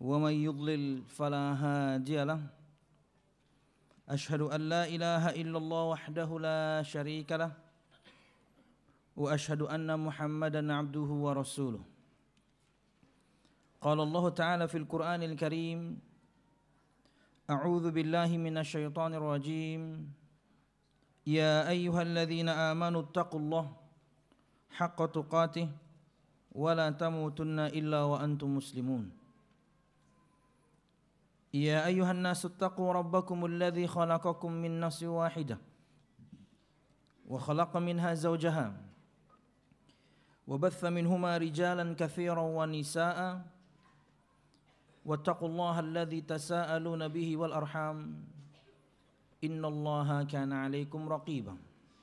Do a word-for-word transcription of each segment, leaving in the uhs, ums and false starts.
ومن يضلل فلا هادي له أشهد أن لا إله إلا الله وحده لا شريك له وأشهد أن محمدا عبده ورسوله قال الله تعالى في القرآن الكريم أعوذ بالله من الشيطان الرجيم يا أيها الذين آمنوا اتقوا الله حق تقاته ولا تموتن إلا وأنتم مسلمون يا أيها الناس اتقوا ربكم الذي خلقكم من نفس واحدة وخلق منها زوجها وبث منهما رجالا كثيرا ونساء واتقوا الله الذي تساءلون به والأرحام إن الله كان عليكم رقيبا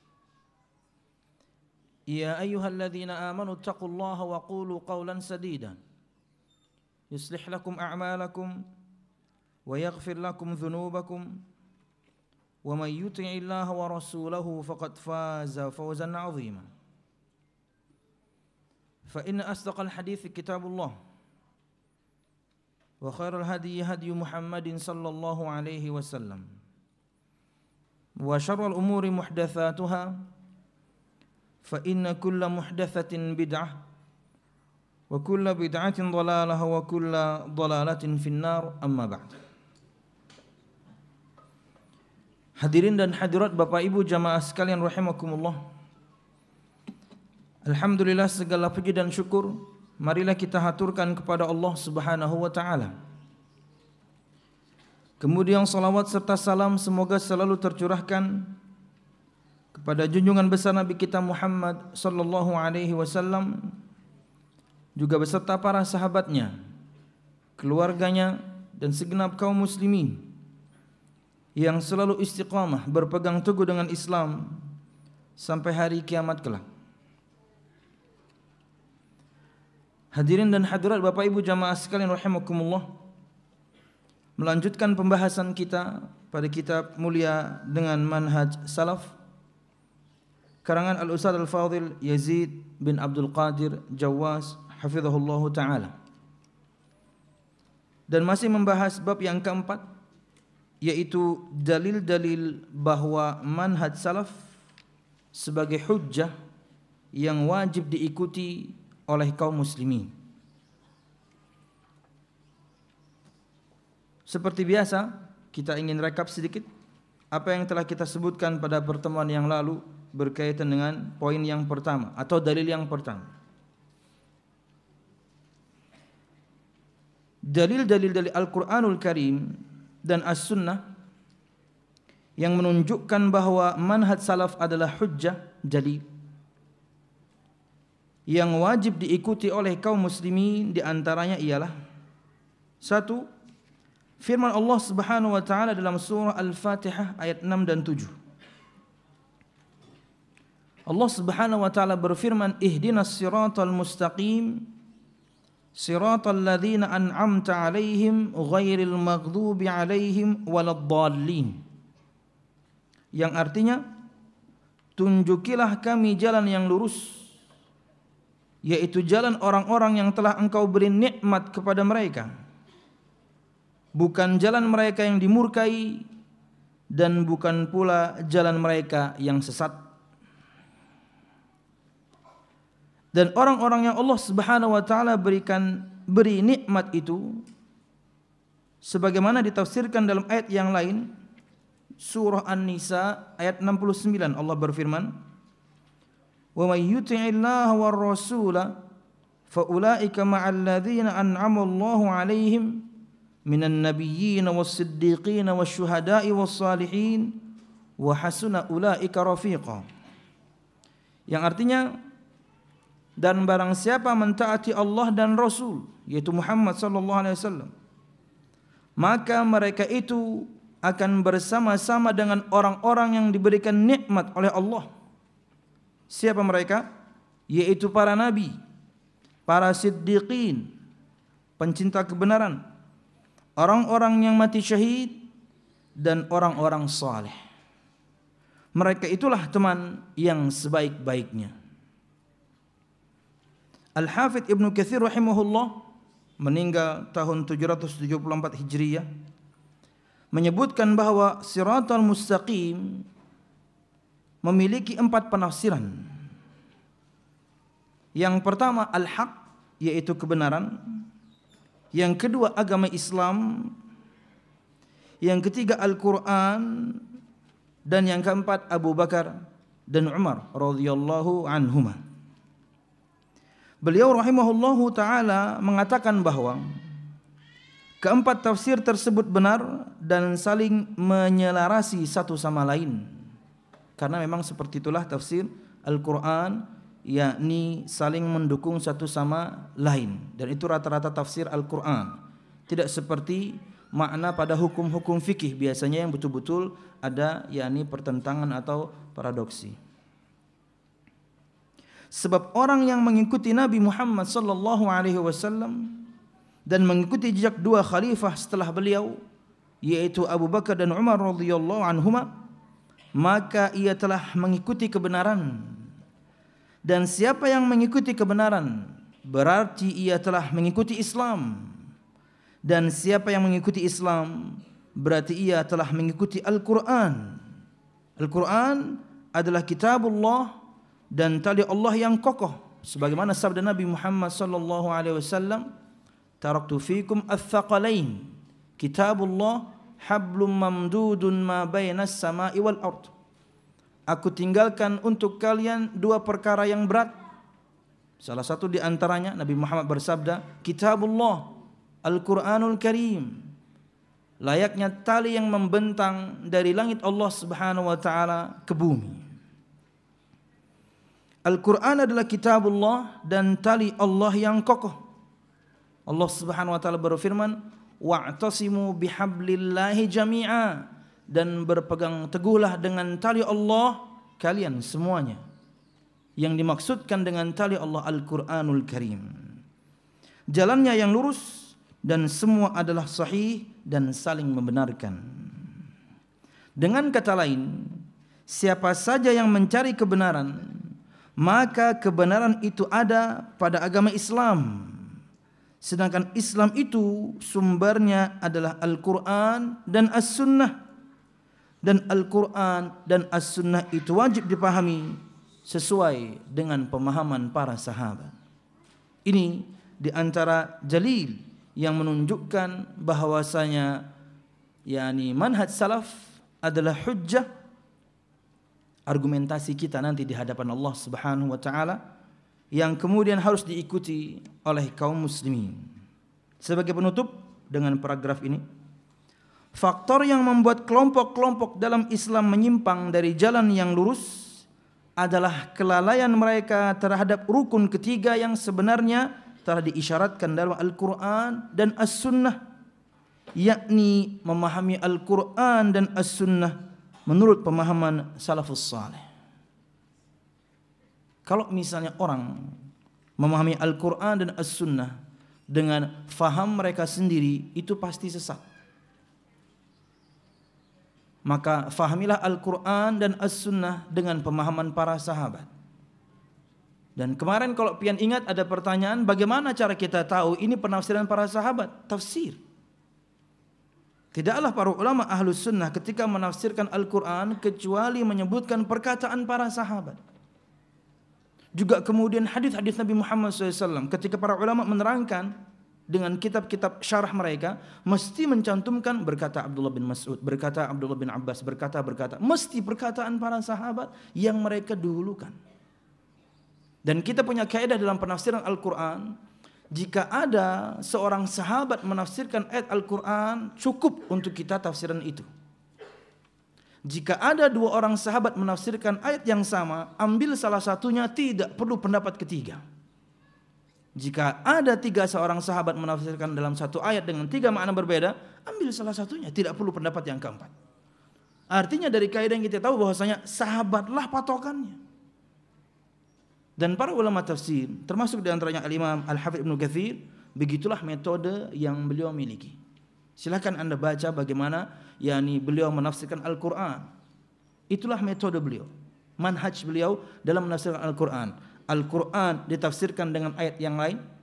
يا أيها الذين آمنوا اتقوا الله وقولوا قولا سديدا يصلح لكم أعمالكم ويغفر لكم ذنوبكم ومن يطع الله ورسوله فقد فاز فوزا عظيما فإن أصدق الحديث كتاب الله وخير الهدي هدي محمد صلى الله عليه وسلم وشر الأمور محدثاتها فإن كل محدثة بدعة وكل بدعة ضلالة وكل ضلالة في النار أما بعد. Hadirin dan hadirat Bapak Ibu jamaah sekalian rahimakumullah. Alhamdulillah, segala puji dan syukur marilah kita haturkan kepada Allah Subhanahu wa taala. Kemudian salawat serta salam semoga selalu tercurahkan kepada junjungan besar Nabi kita Muhammad sallallahu alaihi wasallam, juga beserta para sahabatnya, keluarganya dan segenap kaum muslimin yang selalu istiqamah berpegang teguh dengan Islam sampai hari kiamat kelak. Hadirin dan hadirat Bapak Ibu jamaah sekalian rahimakumullah, melanjutkan pembahasan kita pada kitab mulia dengan manhaj salaf karangan Al-Ustaz Al-Fadhil Yazid bin Abdul Qadir Jawaz hafizahullahu ta'ala, dan masih membahas bab yang keempat, yaitu dalil-dalil bahwa manhaj salaf sebagai hujjah yang wajib diikuti oleh kaum muslimin. Seperti biasa, kita ingin rekap sedikit apa yang telah kita sebutkan pada pertemuan yang lalu berkaitan dengan poin yang pertama atau dalil yang pertama. Dalil-dalil dari Al-Quranul Karim dan As-Sunnah yang menunjukkan bahwa manhaj salaf adalah hujjah jalil yang wajib diikuti oleh kaum muslimin. Di antaranya ialah satu, firman Allah Subhanahu wa taala dalam surah Al-Fatihah ayat enam dan tujuh. Allah Subhanahu wa taala berfirman, ihdinas siratal mustaqim siratal ladzina an'amta 'alaihim ghairil maghdubi 'alaihim waladdallin, yang artinya tunjukilah kami jalan yang lurus, yaitu jalan orang-orang yang telah engkau beri nikmat kepada mereka, bukan jalan mereka yang dimurkai dan bukan pula jalan mereka yang sesat. Dan orang-orang yang Allah Subhanahu wa taala berikan beri nikmat itu sebagaimana ditafsirkan dalam ayat yang lain, surah An-Nisa ayat enam puluh sembilan, Allah berfirman, "Wa may yuti'illaha war rasula fa ulaika ma'al ladzina an'ama Allahu 'alaihim minan nabiyyin was-siddiqin wasyuhada'i was-salihin wa hasuna ulaika rafiqa." Yang artinya, dan barang siapa mentaati Allah dan Rasul, yaitu Muhammad sallallahu alaihi wasallam, maka mereka itu akan bersama-sama dengan orang-orang yang diberikan nikmat oleh Allah. Siapa mereka? Yaitu para nabi, para siddiqin, pencinta kebenaran, orang-orang yang mati syahid, dan orang-orang saleh. Mereka itulah teman yang sebaik-baiknya. Al-Hafidh Ibnu Katsir rahimahullah meninggal tahun tujuh ratus tujuh puluh empat Hijriah, menyebutkan bahwa Siratal Mustaqim memiliki empat penafsiran. Yang pertama al-haq, yaitu kebenaran. Yang kedua agama Islam. Yang ketiga Al-Quran. Dan yang keempat Abu Bakar dan Umar radhiyallahu anhuma. Beliau rahimahullahu ta'ala mengatakan bahwa keempat tafsir tersebut benar dan saling menyelarasi satu sama lain. Karena memang seperti itulah tafsir Al-Quran, yakni saling mendukung satu sama lain. Dan itu rata-rata tafsir Al-Quran. Tidak seperti makna pada hukum-hukum fikih biasanya yang betul-betul ada yakni pertentangan atau paradoksi. Sebab orang yang mengikuti Nabi Muhammad sallallahu alaihi wasallam dan mengikuti jejak dua khalifah setelah beliau, yaitu Abu Bakar dan Umar radhiyallahu anhuma, maka ia telah mengikuti kebenaran. Dan siapa yang mengikuti kebenaran berarti ia telah mengikuti Islam. Dan siapa yang mengikuti Islam berarti ia telah mengikuti Al-Quran. Al-Quran adalah kitabullah dan tali Allah yang kokoh, sebagaimana sabda Nabi Muhammad sallallahu alaihi wasallam, taraktu fikum ats-tsaqalain, kitabullah hablum mamdudun ma bainas samai wal ard. Aku tinggalkan untuk kalian dua perkara yang berat. Salah satu di antaranya Nabi Muhammad bersabda, kitabullah, Al-Quranul Karim, layaknya tali yang membentang dari langit Allah Subhanahu wa taala ke bumi. Al-Quran adalah kitabullah dan tali Allah yang kokoh. Allah Subhanahu wa taala berfirman, wa'tasimu bihablillahi jami'a, dan berpegang teguhlah dengan tali Allah kalian semuanya. Yang dimaksudkan dengan tali Allah Al-Quranul Karim, jalannya yang lurus dan semua adalah sahih dan saling membenarkan. Dengan kata lain, siapa saja yang mencari kebenaran, maka kebenaran itu ada pada agama Islam. Sedangkan Islam itu sumbernya adalah Al-Quran dan As-Sunnah. Dan Al-Quran dan As-Sunnah itu wajib dipahami sesuai dengan pemahaman para sahabat. Ini di antara dalil yang menunjukkan bahwasanya yakni manhaj salaf adalah hujjah, argumentasi kita nanti di hadapan Allah Subhanahu wa taala, yang kemudian harus diikuti oleh kaum muslimin. Sebagai penutup dengan paragraf ini, faktor yang membuat kelompok-kelompok dalam Islam menyimpang dari jalan yang lurus adalah kelalaian mereka terhadap rukun ketiga yang sebenarnya telah diisyaratkan dalam Al-Quran dan As-Sunnah, yakni memahami Al-Quran dan As-Sunnah menurut pemahaman salafus saleh. Kalau misalnya orang memahami Al-Quran dan As-Sunnah dengan faham mereka sendiri, itu pasti sesat. Maka fahamilah Al-Quran dan As-Sunnah dengan pemahaman para sahabat. Dan kemarin kalau pian ingat ada pertanyaan, bagaimana cara kita tahu ini penafsiran para sahabat? Tafsir. Tidaklah para ulama ahlus sunnah ketika menafsirkan Al-Quran kecuali menyebutkan perkataan para sahabat. Juga kemudian hadis-hadis Nabi Muhammad shallallahu alaihi wasallam, ketika para ulama menerangkan dengan kitab-kitab syarah mereka, mesti mencantumkan berkata Abdullah bin Mas'ud, berkata Abdullah bin Abbas, berkata berkata, mesti perkataan para sahabat yang mereka dahulukan. Dan kita punya kaidah dalam penafsiran Al-Quran, jika ada seorang sahabat menafsirkan ayat Al-Quran, cukup untuk kita tafsiran itu. Jika ada dua orang sahabat menafsirkan ayat yang sama, ambil salah satunya, tidak perlu pendapat ketiga. Jika ada tiga seorang sahabat menafsirkan dalam satu ayat dengan tiga makna berbeda, ambil salah satunya, tidak perlu pendapat yang keempat. Artinya dari kaidah yang kita tahu bahwasanya sahabatlah patokannya. Dan para ulama tafsir, termasuk di antaranya Al-Imam Al-Hafidz Ibnu Katsir, begitulah metode yang beliau miliki. Silakan Anda baca bagaimana yakni beliau menafsirkan Al-Quran. Itulah metode beliau, manhaj beliau dalam menafsirkan Al-Quran. Al-Quran ditafsirkan dengan ayat yang lain,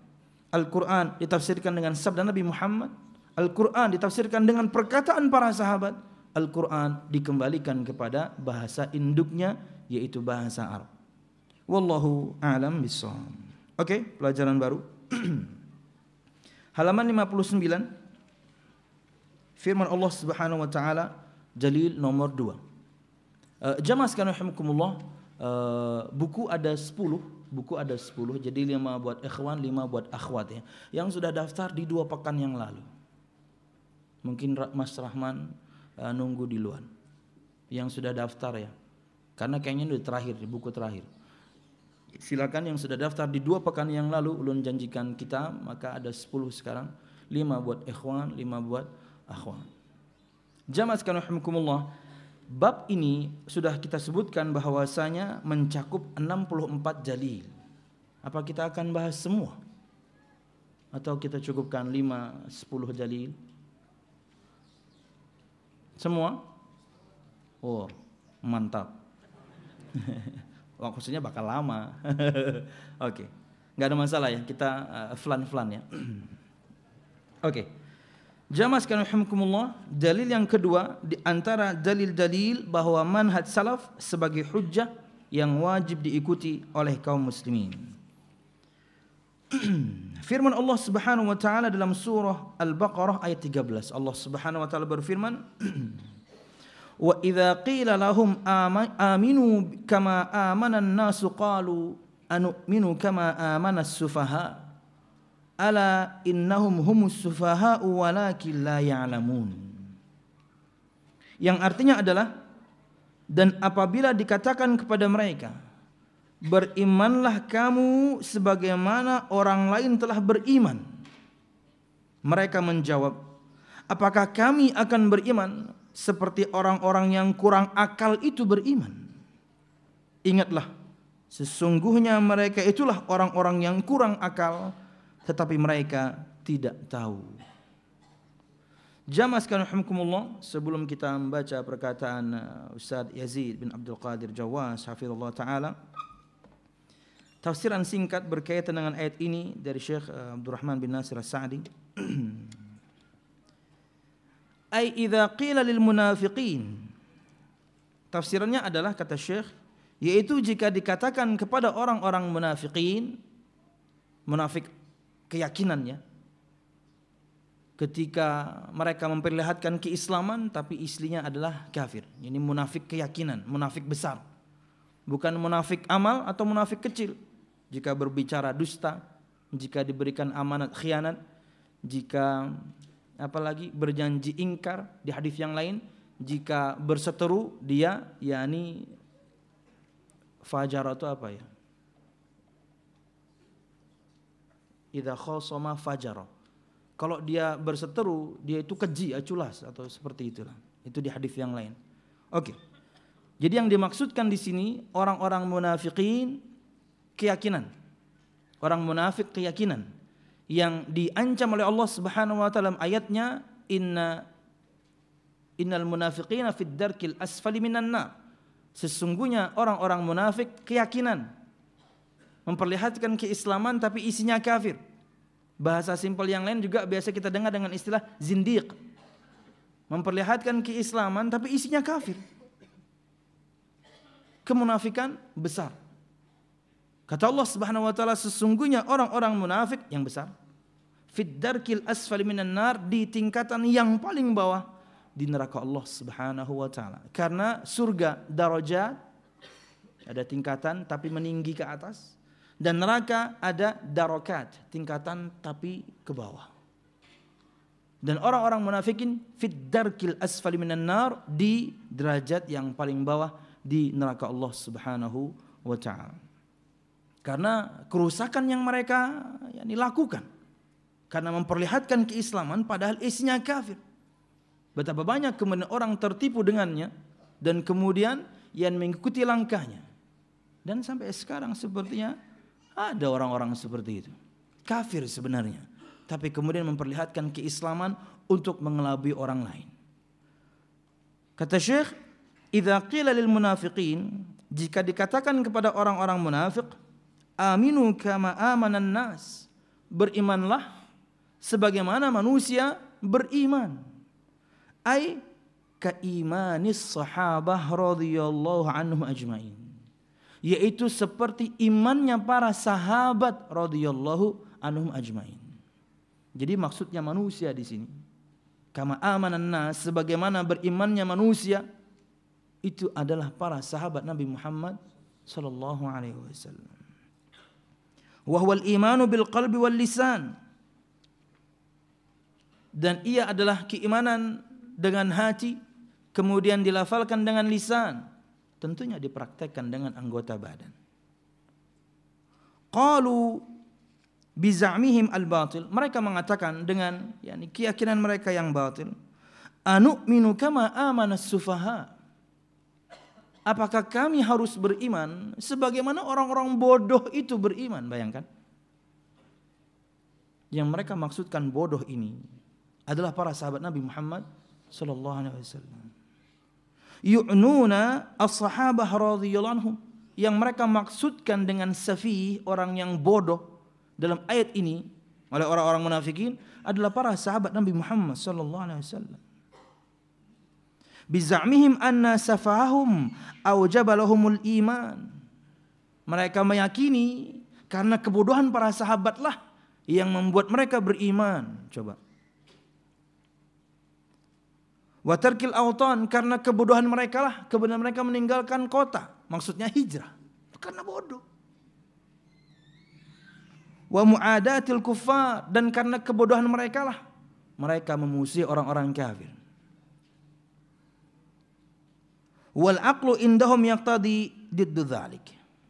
Al-Quran ditafsirkan dengan sabda Nabi Muhammad, Al-Quran ditafsirkan dengan perkataan para sahabat, Al-Quran dikembalikan kepada bahasa induknya, yaitu bahasa Arab. Wallahu a'lam bishawab. Oke, pelajaran baru. Halaman lima puluh sembilan. Firman Allah Subhanahu wa taala, dalil nomor dua. Uh, Jamaah sekalian rahimakumullah, uh, buku ada sepuluh, buku ada sepuluh, jadi lima buat ikhwan, lima buat akhwat ya. Yang sudah daftar di dua pekan yang lalu. Mungkin Mas Rahman uh, nunggu di luar. Yang sudah daftar ya. Karena kayaknya itu terakhir, buku terakhir. Silakan yang sudah daftar di dua pekan yang lalu, ulun janjikan kita, maka ada sepuluh sekarang, lima buat ikhwan, lima buat akhwat. Jamaah sekalian rahimakumullah, bab ini sudah kita sebutkan bahwasanya mencakup enam puluh empat dalil. Apa kita akan bahas semua? Atau kita cukupkan lima, sepuluh dalil? Semua? Oh, mantap. Wah, maksudnya bakal lama. Oke, okay. Nggak ada masalah ya, kita uh, flan-flan ya. Oke. Okay. Jamaah sekalian rahimakumullah, dalil yang kedua di antara dalil-dalil bahwa manhaj salaf sebagai hujjah yang wajib diikuti oleh kaum muslimin. Firman Allah Subhanahu wa taala dalam surah Al-Baqarah ayat tiga belas. Allah Subhanahu wa taala berfirman, "Wa idza qila lahum aminu kama amana an-nasu qalu anu'minu kama amana as-sufaha." Ala innahum humus sufaha'u walakin la ya'lamun. Yang artinya adalah, dan apabila dikatakan kepada mereka, berimanlah kamu sebagaimana orang lain telah beriman, mereka menjawab, apakah kami akan beriman seperti orang-orang yang kurang akal itu beriman? Ingatlah, sesungguhnya mereka itulah orang-orang yang kurang akal, tetapi mereka tidak tahu. Jamaah sekalian rahimakumullah, sebelum kita membaca perkataan Ustaz Yazid bin Abdul Qadir Jawas hafizallahu taala, tafsiran singkat berkaitan dengan ayat ini dari Syekh Abdurrahman bin Nasir As-Sa'di. Ai idza qila lil munafiqin. Tafsirannya adalah kata Syekh, yaitu jika dikatakan kepada orang-orang munafiqin, munafik keyakinannya, ketika mereka memperlihatkan keislaman tapi aslinya adalah kafir. Ini munafik keyakinan, munafik besar. Bukan munafik amal atau munafik kecil. Jika berbicara dusta, jika diberikan amanat khianat, jika apalagi berjanji ingkar di hadis yang lain, jika berseteru dia yakni fajar atau apa ya? Idza khasama fajara. Kalau dia berseteru, dia itu keji, aculas atau seperti itulah. Itu di hadis yang lain. Oke. Jadi yang dimaksudkan di sini orang-orang munafikin keyakinan. Orang munafik keyakinan yang diancam oleh Allah Subhanahu wa taala ayatnya, inna innal munafiqina fid darkil asfali minan nar. Sesungguhnya orang-orang munafik keyakinan, memperlihatkan keislaman tapi isinya kafir. Bahasa simpel yang lain juga biasa kita dengar dengan istilah zindiq. Memperlihatkan keislaman tapi isinya kafir. Kemunafikan besar. Kata Allah Subhanahu wa taala, sesungguhnya orang-orang munafik yang besar fid darkil asfali minan nar, di tingkatan yang paling bawah di neraka Allah Subhanahu wa taala. Karena surga darajat, ada tingkatan tapi meninggi ke atas. Dan neraka ada darokat, tingkatan tapi ke bawah. Dan orang-orang munafikin fid darkil asfali minan nar, di derajat yang paling bawah di neraka Allah Subhanahu wa taala. Karena kerusakan yang mereka yani, lakukan karena memperlihatkan keislaman padahal isinya kafir. Betapa banyak kemudian orang tertipu dengannya dan kemudian yang mengikuti langkahnya. Dan sampai sekarang sepertinya ada orang-orang seperti itu, kafir sebenarnya, tapi kemudian memperlihatkan keislaman untuk mengelabui orang lain. Kata Syekh, idza qila lil munafiqin, jika dikatakan kepada orang-orang munafik, aminu kama amanan nas, berimanlah sebagaimana manusia beriman. Ai kaimanis sahabah radhiyallahu anhum ajmain. Yaitu seperti imannya para sahabat radhiyallahu anhum ajmain. Jadi maksudnya manusia di sini. Kama amanan nas, sebagaimana berimannya manusia, itu adalah para sahabat Nabi Muhammad sallallahu alaihi wasallam. Wa huwal imanu bil qalbi wal lisan. Dan ia adalah keimanan dengan hati, kemudian dilafalkan dengan lisan, tentunya dipraktekkan dengan anggota badan. Qalu bizamihim al-batil, mereka mengatakan dengan yakni keyakinan mereka yang batil, anu'minu kama amana as-sufaha. Apakah kami harus beriman sebagaimana orang-orang bodoh itu beriman? Bayangkan. Yang mereka maksudkan bodoh ini adalah para sahabat Nabi Muhammad sallallahu alaihi wasallam. Yu'nuna as-sahabah radhiyallahu anhum, yang mereka maksudkan dengan safih, orang yang bodoh dalam ayat ini oleh orang-orang munafikin adalah para sahabat Nabi Muhammad sallallahu alaihi wasallam. Bizamihim anna safahum aujaba lahumul iman. Mereka meyakini karena kebodohan para sahabatlah yang membuat mereka beriman. Coba. Wa tarkil autan, karena kebodohan mereka lah, kemudian mereka meninggalkan kota, maksudnya hijrah, karena bodoh. Wa muadatil kuffar, dan karena kebodohan mereka lah mereka memusuhi orang-orang kafir. Wal aqlu indahum yaqtadi diddu dzalik.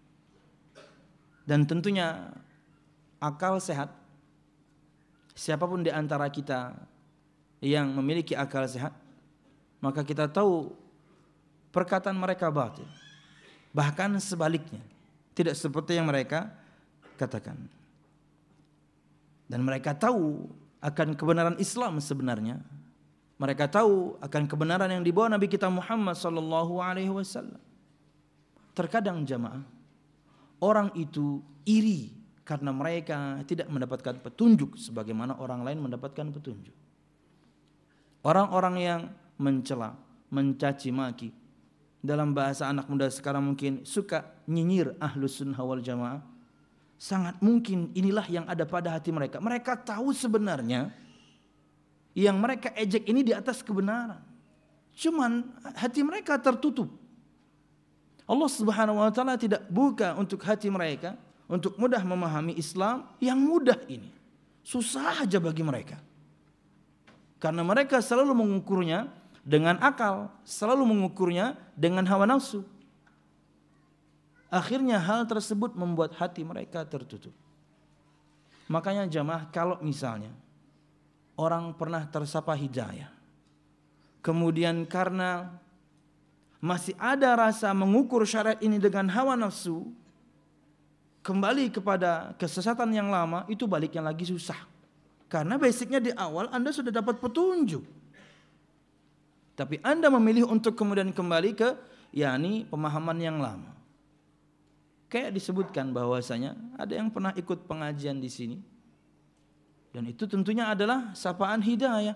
Dan tentunya akal sehat, siapapun di antara kita yang memiliki akal sehat, maka kita tahu perkataan mereka batil. Bahkan sebaliknya, tidak seperti yang mereka katakan. Dan mereka tahu akan kebenaran Islam sebenarnya. Mereka tahu akan kebenaran yang dibawa Nabi kita Muhammad sallallahu alaihi wasallam. Terkadang jamaah, orang itu iri karena mereka tidak mendapatkan petunjuk sebagaimana orang lain mendapatkan petunjuk. Orang-orang yang mencela, mencaci maki, dalam bahasa anak muda sekarang mungkin suka nyinyir ahlus sunnah wal jamaah, sangat mungkin inilah yang ada pada hati mereka. Mereka tahu sebenarnya yang mereka ejek ini di atas kebenaran, cuman hati mereka tertutup. Allah Subhanahu wa taala tidak buka untuk hati mereka untuk mudah memahami Islam yang mudah ini. Susah aja bagi mereka. Karena mereka selalu mengukurnya dengan akal, selalu mengukurnya dengan hawa nafsu. Akhirnya hal tersebut membuat hati mereka tertutup. Makanya jamaah, kalau misalnya orang pernah tersapa hidayah, kemudian karena masih ada rasa mengukur syariat ini dengan hawa nafsu, kembali kepada kesesatan yang lama, itu baliknya lagi susah. Karena basicnya di awal Anda sudah dapat petunjuk, tapi Anda memilih untuk kemudian kembali ke yakni pemahaman yang lama. Kayak disebutkan bahwasanya ada yang pernah ikut pengajian di sini, dan itu tentunya adalah sapaan hidayah.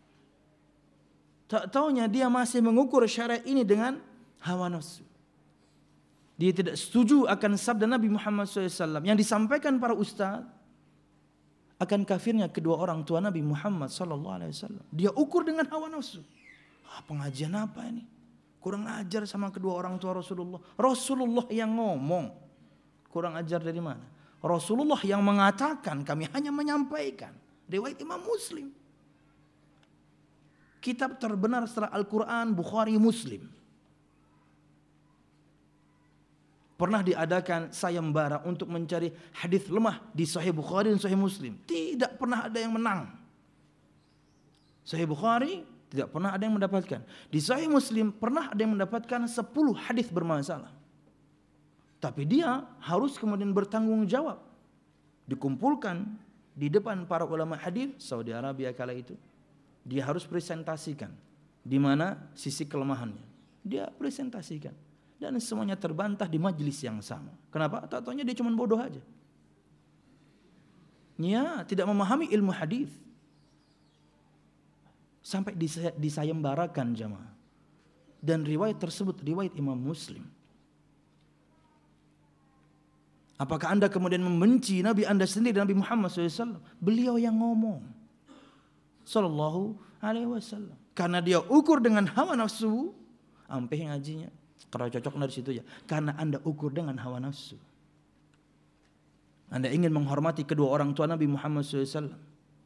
Tak taunya dia masih mengukur syariat ini dengan hawa nafsu. Dia tidak setuju akan sabda Nabi Muhammad shallallahu alaihi wasallam yang disampaikan para ustaz akan kafirnya kedua orang tua Nabi Muhammad shallallahu alaihi wasallam. Dia ukur dengan hawa nafsu. Ah, pengajian apa ini? Kurang ajar sama kedua orang tua Rasulullah. Rasulullah yang ngomong. Kurang ajar dari mana? Rasulullah yang mengatakan, kami hanya menyampaikan. Riwayat Imam Muslim. Kitab terbenar setelah Al-Quran, Bukhari, Muslim. Pernah diadakan sayembara untuk mencari hadis lemah di Sahih Bukhari dan Sahih Muslim. Tidak pernah ada yang menang. Sahih Bukhari tidak pernah ada yang mendapatkan. Di Sahih Muslim pernah ada yang mendapatkan sepuluh hadis bermasalah. Tapi dia harus kemudian bertanggung jawab. Dikumpulkan di depan para ulama hadis Saudi Arabia kala itu. Dia harus presentasikan di mana sisi kelemahannya. Dia presentasikan. Dan semuanya terbantah di majelis yang sama. Kenapa? Tak taunya dia cuma bodoh aja. Ya, tidak memahami ilmu hadis. Sampai disayembarakan jamaah. Dan riwayat tersebut riwayat Imam Muslim. Apakah Anda kemudian membenci Nabi Anda sendiri, Nabi Muhammad shallallahu alaihi wasallam? Beliau yang ngomong. Sallallahu alaihi wasallam. Karena dia ukur dengan hawa nafsu. Ampe ngajinya. Kalau cocok dari situ ya. Karena Anda ukur dengan hawa nafsu. Anda ingin menghormati kedua orang tua Nabi Muhammad shallallahu alaihi wasallam.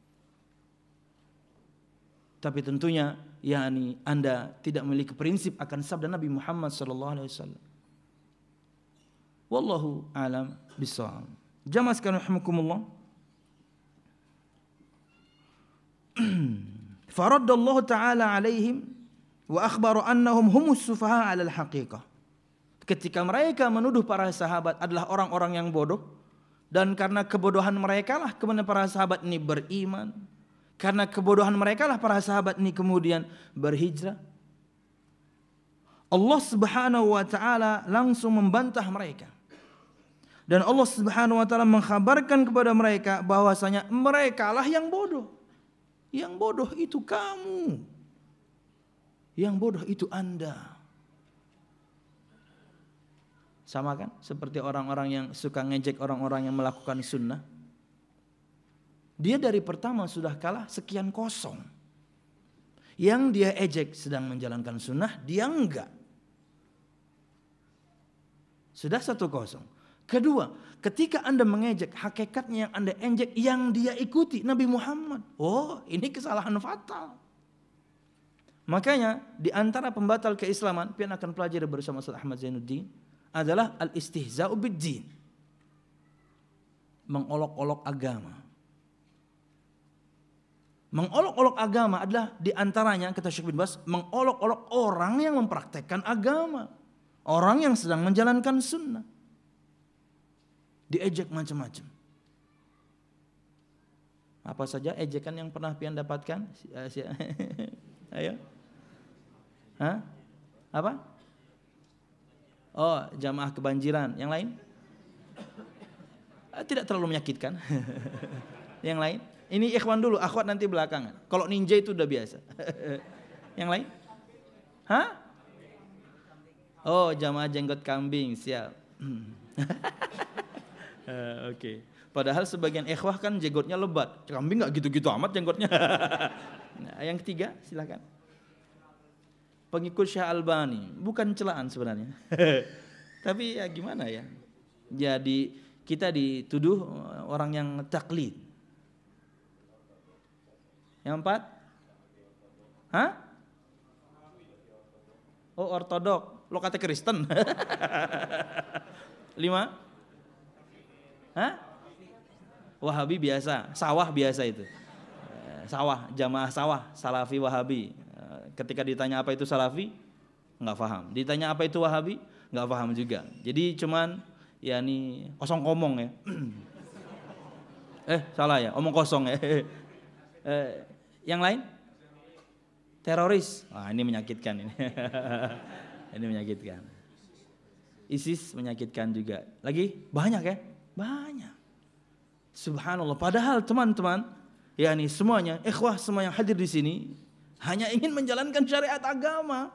Tapi tentunya yakni Anda tidak memiliki prinsip akan sabda Nabi Muhammad sallallahu alaihi wasallam. Wallahu a'lam bishawab. Jamaah sekalian rahimakumullah. Faraddallahu ta'ala alaihim wa akhbaru annahum humus sufaha 'ala al-haqiqah. Ketika mereka menuduh para sahabat adalah orang-orang yang bodoh, dan karena kebodohan mereka lah kemudian para sahabat ini beriman. Karena kebodohan mereka lah para sahabat ini kemudian berhijrah. Allah Subhanahu wa taala langsung membantah mereka. Dan Allah Subhanahu wa taala mengkhabarkan kepada mereka bahwasanya mereka lah yang bodoh. Yang bodoh itu kamu. Yang bodoh itu Anda. Sama kan? Seperti orang-orang yang suka ngejek orang-orang yang melakukan sunnah. Dia dari pertama sudah kalah sekian kosong. Yang dia ejek sedang menjalankan sunnah, dia enggak. Sudah satu kosong. Kedua, ketika Anda mengejek, hakikatnya yang Anda ejek yang dia ikuti Nabi Muhammad. Oh, ini kesalahan fatal. Makanya di antara pembatal keislaman, pian akan pelajari bersama Ustaz Ahmad Zainuddin, adalah al-istihza'u bid-din. Mengolok-olok agama. Mengolok-olok agama adalah diantaranya, kata Syekh bin Baz, mengolok-olok orang yang mempraktekkan agama. Orang yang sedang menjalankan sunnah. Diejek macam-macam. Apa saja ejekan yang pernah pian dapatkan? Ayo. Hah? Apa? Oh, jamaah kebanjiran. Yang lain? Tidak terlalu menyakitkan. Yang lain? Ini ikhwan dulu, akhwat nanti belakangan. Kalau ninja itu udah biasa. Yang lain? Hah? Oh, jamaah jenggot kambing, siap. uh, Oke. Okay. Padahal sebagian ikhwah kan jenggotnya lebat. Kambing nggak gitu-gitu amat jenggotnya. Nah, yang ketiga, silakan. Pengikut Syekh Albani, bukan celaan sebenarnya. Tapi ya gimana ya? Jadi kita dituduh orang yang taklid. Yang empat? Hah? Oh, ortodok. Lo kata Kristen. Lima? Hah? Wahabi biasa. Sawah biasa itu. Sawah, jamaah sawah. Salafi Wahabi. Ketika ditanya apa itu Salafi, nggak paham. Ditanya apa itu Wahabi, nggak paham juga. Jadi cuman, ya ini kosong ngomong ya. eh, salah ya, omong kosong ya. eh, Yang lain? Teroris. Wah, ini menyakitkan ini. Ini menyakitkan. ISIS menyakitkan juga. Lagi banyak ya? Banyak. Subhanallah. Padahal teman-teman, ya ini semuanya, ikhwah semua yang hadir di sini hanya ingin menjalankan syariat agama.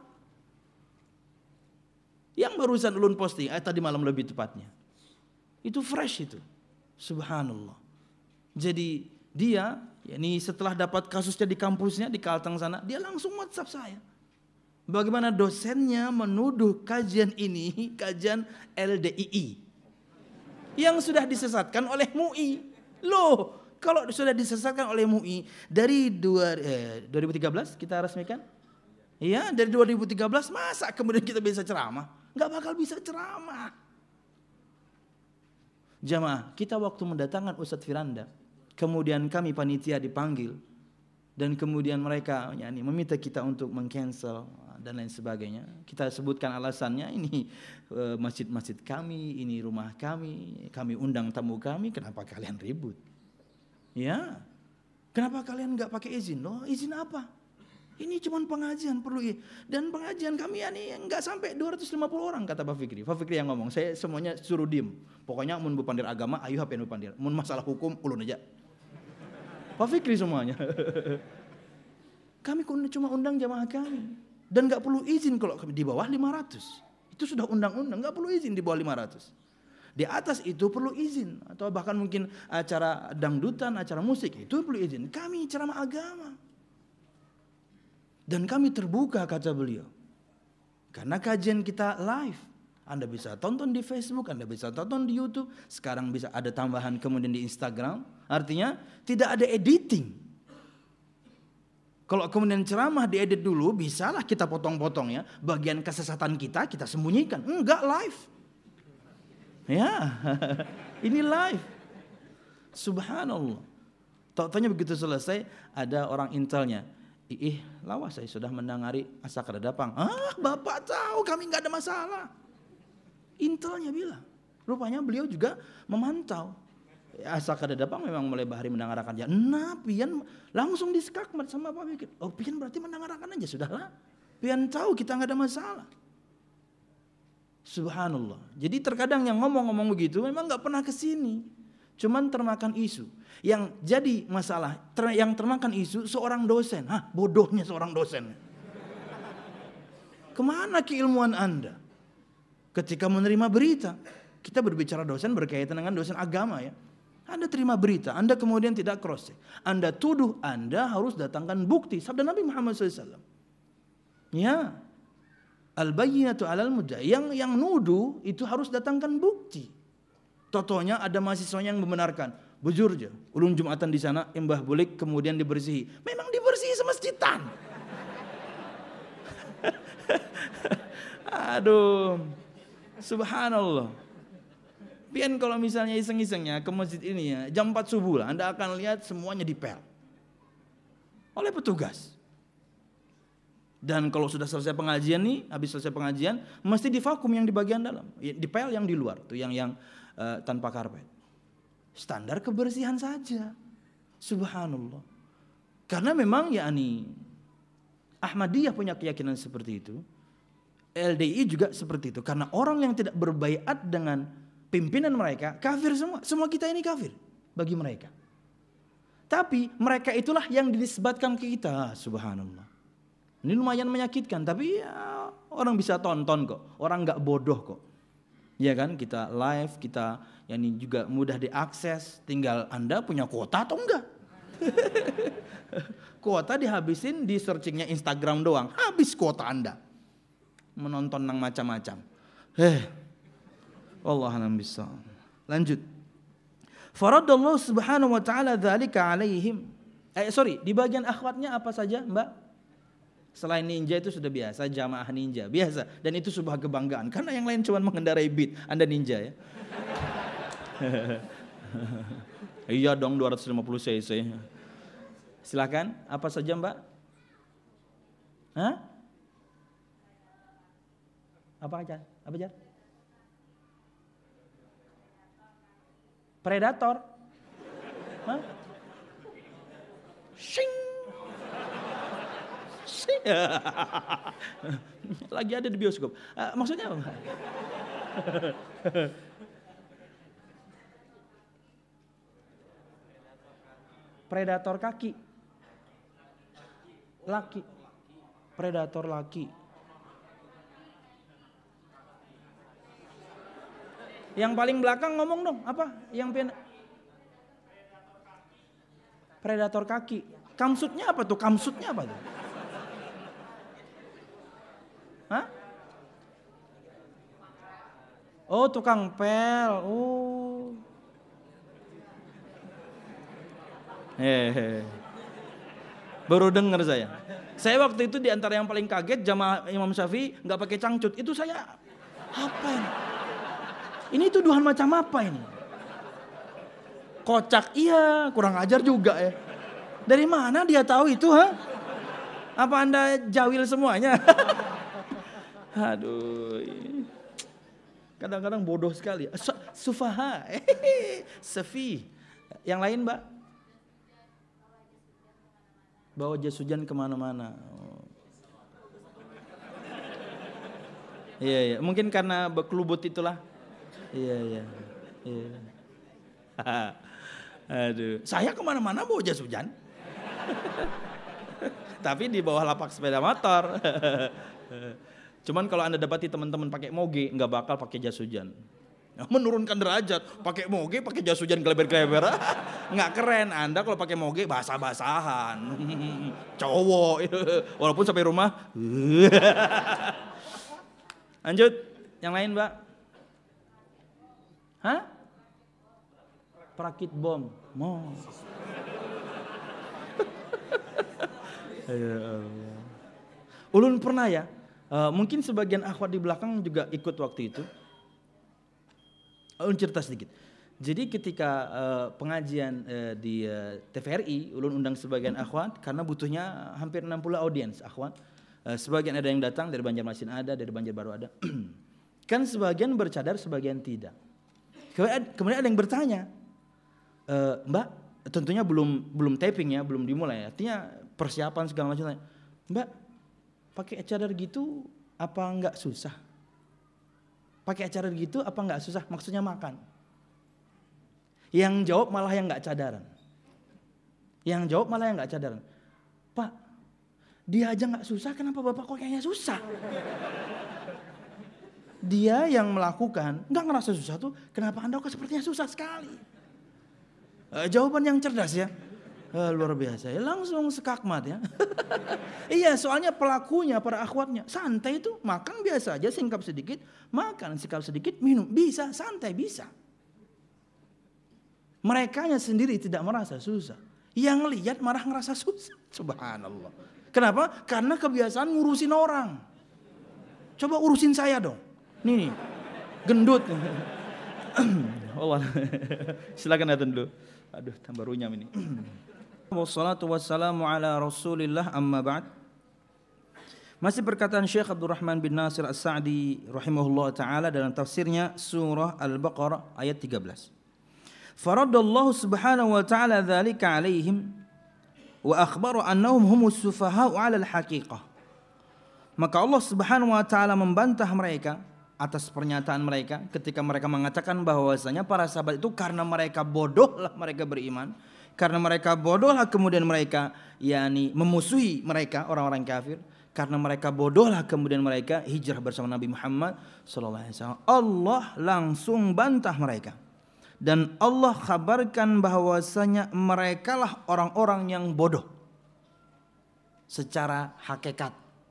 Yang barusan ulun posting, eh, tadi malam lebih tepatnya. Itu fresh itu. Subhanallah. Jadi dia, yakni setelah dapat kasusnya di kampusnya di Kalteng sana, dia langsung WhatsApp saya. Bagaimana dosennya menuduh kajian ini kajian L D I I yang sudah disesatkan oleh M U I. Loh, kalau sudah disesatkan oleh M U I dari dua, eh, dua ribu tiga belas kita resmikan? Iya, dari dua ribu tiga belas masa kemudian kita bisa ceramah? Enggak bakal bisa ceramah. Jamaah, kita waktu mendatangkan Ustadz Firanda, kemudian kami panitia dipanggil dan kemudian mereka yakni meminta kita untuk meng-cancel dan lain sebagainya. Kita sebutkan alasannya, ini e, masjid-masjid kami, ini rumah kami, kami undang tamu kami, kenapa kalian ribut? Ya, kenapa kalian nggak pakai izin? Loh, izin apa? Ini cuma pengajian perlu, dan pengajian kami ya nih nggak sampai dua ratus lima puluh orang kata Pak Fikri. Pak Fikri yang ngomong, saya semuanya suruh diem. Pokoknya mun bu pandir agama, ayo hapen bu pandir. Mun masalah hukum ulun aja. Pak Fikri semuanya. Kami cuma undang jamaah kami. Dan gak perlu izin kalau di bawah lima ratus. Itu sudah undang-undang, gak perlu izin di bawah lima ratus. Di atas itu perlu izin. Atau bahkan mungkin acara dangdutan, acara musik, itu perlu izin. Kami ceramah agama. Dan kami terbuka, kata beliau. Karena kajian kita live. Anda bisa tonton di Facebook, Anda bisa tonton di YouTube. Sekarang bisa ada tambahan kemudian di Instagram. Artinya tidak ada editing. Kalau kemudian ceramah diedit dulu, bisalah kita potong-potong ya. Bagian kesesatan kita, kita sembunyikan. Enggak, live. Ya, ini live. Subhanallah. Taunya begitu selesai, ada orang intelnya. Ih, lawas saya sudah mendengari Asaka Dadapang. Ah, Bapak tahu kami enggak ada masalah. Intelnya bilang. Rupanya beliau juga memantau. Asaka Dadapang memang mulai bahari mendengarkan aja. Nah, pian langsung diskakmat sama Pak Fikri. Oh, pian berarti mendengarkan aja, sudahlah. Pian tahu kita nggak ada masalah. Subhanallah. Jadi terkadang yang ngomong-ngomong begitu memang nggak pernah kesini. Cuman termakan isu. Yang jadi masalah, ter, yang termakan isu seorang dosen. Hah, bodohnya seorang dosen. Kemana keilmuan Anda? Ketika menerima berita. Kita berbicara dosen berkaitan dengan dosen agama ya. Anda terima berita, Anda kemudian tidak cross check. Anda tuduh, Anda harus datangkan bukti. Sabda Nabi Muhammad shallallahu alaihi wasallam. Ya, al-bayyinatu alal mudda'i. Yang yang nuduh itu harus datangkan bukti. Totonya ada mahasiswanya yang membenarkan. Bujur aja, ulun Jumatan di sana, Mbah Bulik kemudian dibersihi. Memang dibersihi semestitan. Aduh, subhanallah. Pian kalau misalnya iseng-isengnya ke masjid ini ya, jam empat subuh lah, Anda akan lihat semuanya dipel oleh petugas. Dan kalau sudah selesai pengajian nih, habis selesai pengajian, mesti divakum yang di bagian dalam, dipel yang di luar, tuh yang yang uh, tanpa karpet. Standar kebersihan saja. Subhanallah. Karena memang yakni Ahmadiyah punya keyakinan seperti itu. L D I juga seperti itu. Karena orang yang tidak berbaiat dengan pimpinan mereka kafir semua. Semua kita ini kafir bagi mereka. Tapi mereka itulah yang dinisbatkan ke kita. Subhanallah. Ini lumayan menyakitkan. Tapi ya, orang bisa tonton kok. Orang gak bodoh kok. Ya kan, kita live, kita yang ini juga mudah diakses. Tinggal Anda punya kuota atau enggak. Kuota dihabisin di searchingnya Instagram doang. Habis kuota Anda. Menonton yang macam-macam. Eh, Allah alam bisawab. Lanjut. Faradallahu subhanahu wa ta'ala dzalika alaihim. Eh sorry, di bagian akhwatnya apa saja, Mbak? Selain ninja itu sudah biasa, jamaah ninja, biasa. Dan itu sebuah kebanggaan karena yang lain cuma mengendarai beat, Anda ninja ya. Iya dong dua ratus lima puluh cc. Silakan, apa saja, Mbak? Hah? Apa aja? Apa aja? Predator. Hah? Shing. Shing. Lagi ada di bioskop. Uh, maksudnya apa? Predator kaki. Laki. Predator laki. Yang paling belakang ngomong dong, apa? Yang pin predator kaki. Kamsutnya apa tuh? Kamsutnya apa tuh? Hah? Oh, tukang pel. Oh. Hehehe. Baru dengar saya. Saya waktu itu di antara yang paling kaget jamaah Imam Syafi'i nggak pakai cangcut. Itu saya apa ini? Ini tuduhan macam apa ini? Kocak iya, kurang ajar juga ya. Dari mana dia tahu itu, ha? Apa Anda jawil semuanya? Aduh. Kadang-kadang bodoh sekali. Sufaha. Sefi. Yang lain, Mbak? Bawa jas hujan kemana-mana. Oh. Iya, iya. Mungkin karena kelubut itulah. Iya, iya. Iya. Aduh, saya kemana-mana bawa jas hujan. Tapi di bawah lapak sepeda motor. Cuman kalau Anda dapati teman-teman pakai moge, nggak bakal pakai jas hujan. Menurunkan derajat, pakai moge, pakai jas hujan geleber-geleber. Nggak keren. Anda kalau pakai moge basah-basahan. Cowok. Walaupun sampai rumah. Lanjut, yang lain Mbak. Hah? Perakit bom. Mau. Ulun pernah ya, uh, mungkin sebagian akhwat di belakang juga ikut waktu itu. Ulun cerita sedikit. Jadi ketika uh, pengajian uh, di uh, T V R I, ulun undang sebagian akhwat karena butuhnya hampir enam puluh audiens akhwat. Uh, sebagian ada yang datang dari Banjarmasin ada, dari Banjarbaru ada. Kan sebagian bercadar, sebagian tidak. Kemudian ada yang bertanya, e, Mbak, tentunya belum belum taping ya, belum dimulai. Artinya persiapan segala macam. Mbak, pakai cadar gitu apa enggak susah? Pakai cadar gitu apa enggak susah? Maksudnya makan. Yang jawab malah yang enggak cadaran. Yang jawab malah yang enggak cadaran. Pak, dia aja enggak susah, kenapa Bapak kok kayaknya susah? Dia yang melakukan, nggak ngerasa susah tuh, kenapa Anda kok sepertinya susah sekali? Uh, jawaban yang cerdas ya, uh, luar biasa ya, langsung sekakmat ya. Iya, soalnya pelakunya, para akhwatnya, santai itu, makan biasa aja, singkap sedikit, makan, sikap sedikit, minum, bisa, santai, bisa. Merekanya sendiri tidak merasa susah, yang lihat marah ngerasa susah, subhanallah. Kenapa? Karena kebiasaan ngurusin orang. Coba urusin saya dong. Nih, nih, gendut. Allah. Silakan datang dulu. Aduh, tambah runyam ini. Wassalatu wassalamu ala Rasulillah amma ba'd. Masih perkataan Syekh Abdurrahman bin Nasir As-Sa'di rahimahullah taala dalam tafsirnya surah Al-Baqarah ayat tiga belas. Faradallahu subhanahu wa ta'ala dzalika 'alaihim wa akhbara annahum humus sufaha'u 'ala al-haqiqah. Maka Allah Subhanahu wa taala membantah mereka atas pernyataan mereka ketika mereka mengatakan bahwasanya para sahabat itu karena mereka bodohlah mereka beriman, karena mereka bodohlah kemudian mereka yakni memusuhi mereka orang-orang kafir, karena mereka bodohlah kemudian mereka hijrah bersama Nabi Muhammad sallallahu alaihi wasallam. Allah langsung bantah mereka. Dan Allah kabarkan bahwasanya merekalah orang-orang yang bodoh secara hakikat.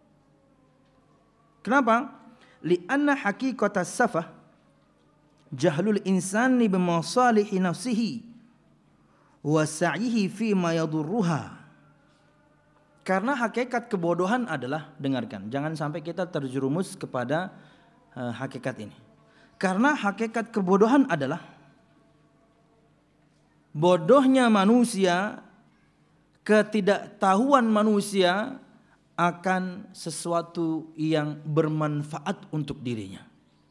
Kenapa? Li'anna haqiqatas safah jahlul insani bimasalihi nafsihi wa sa'yihi fi ma yadurruha. Karena hakikat kebodohan adalah, dengarkan, jangan sampai kita terjerumus kepada uh, hakikat ini. Karena hakikat kebodohan adalah bodohnya manusia, ketidaktahuan manusia akan sesuatu yang bermanfaat untuk dirinya.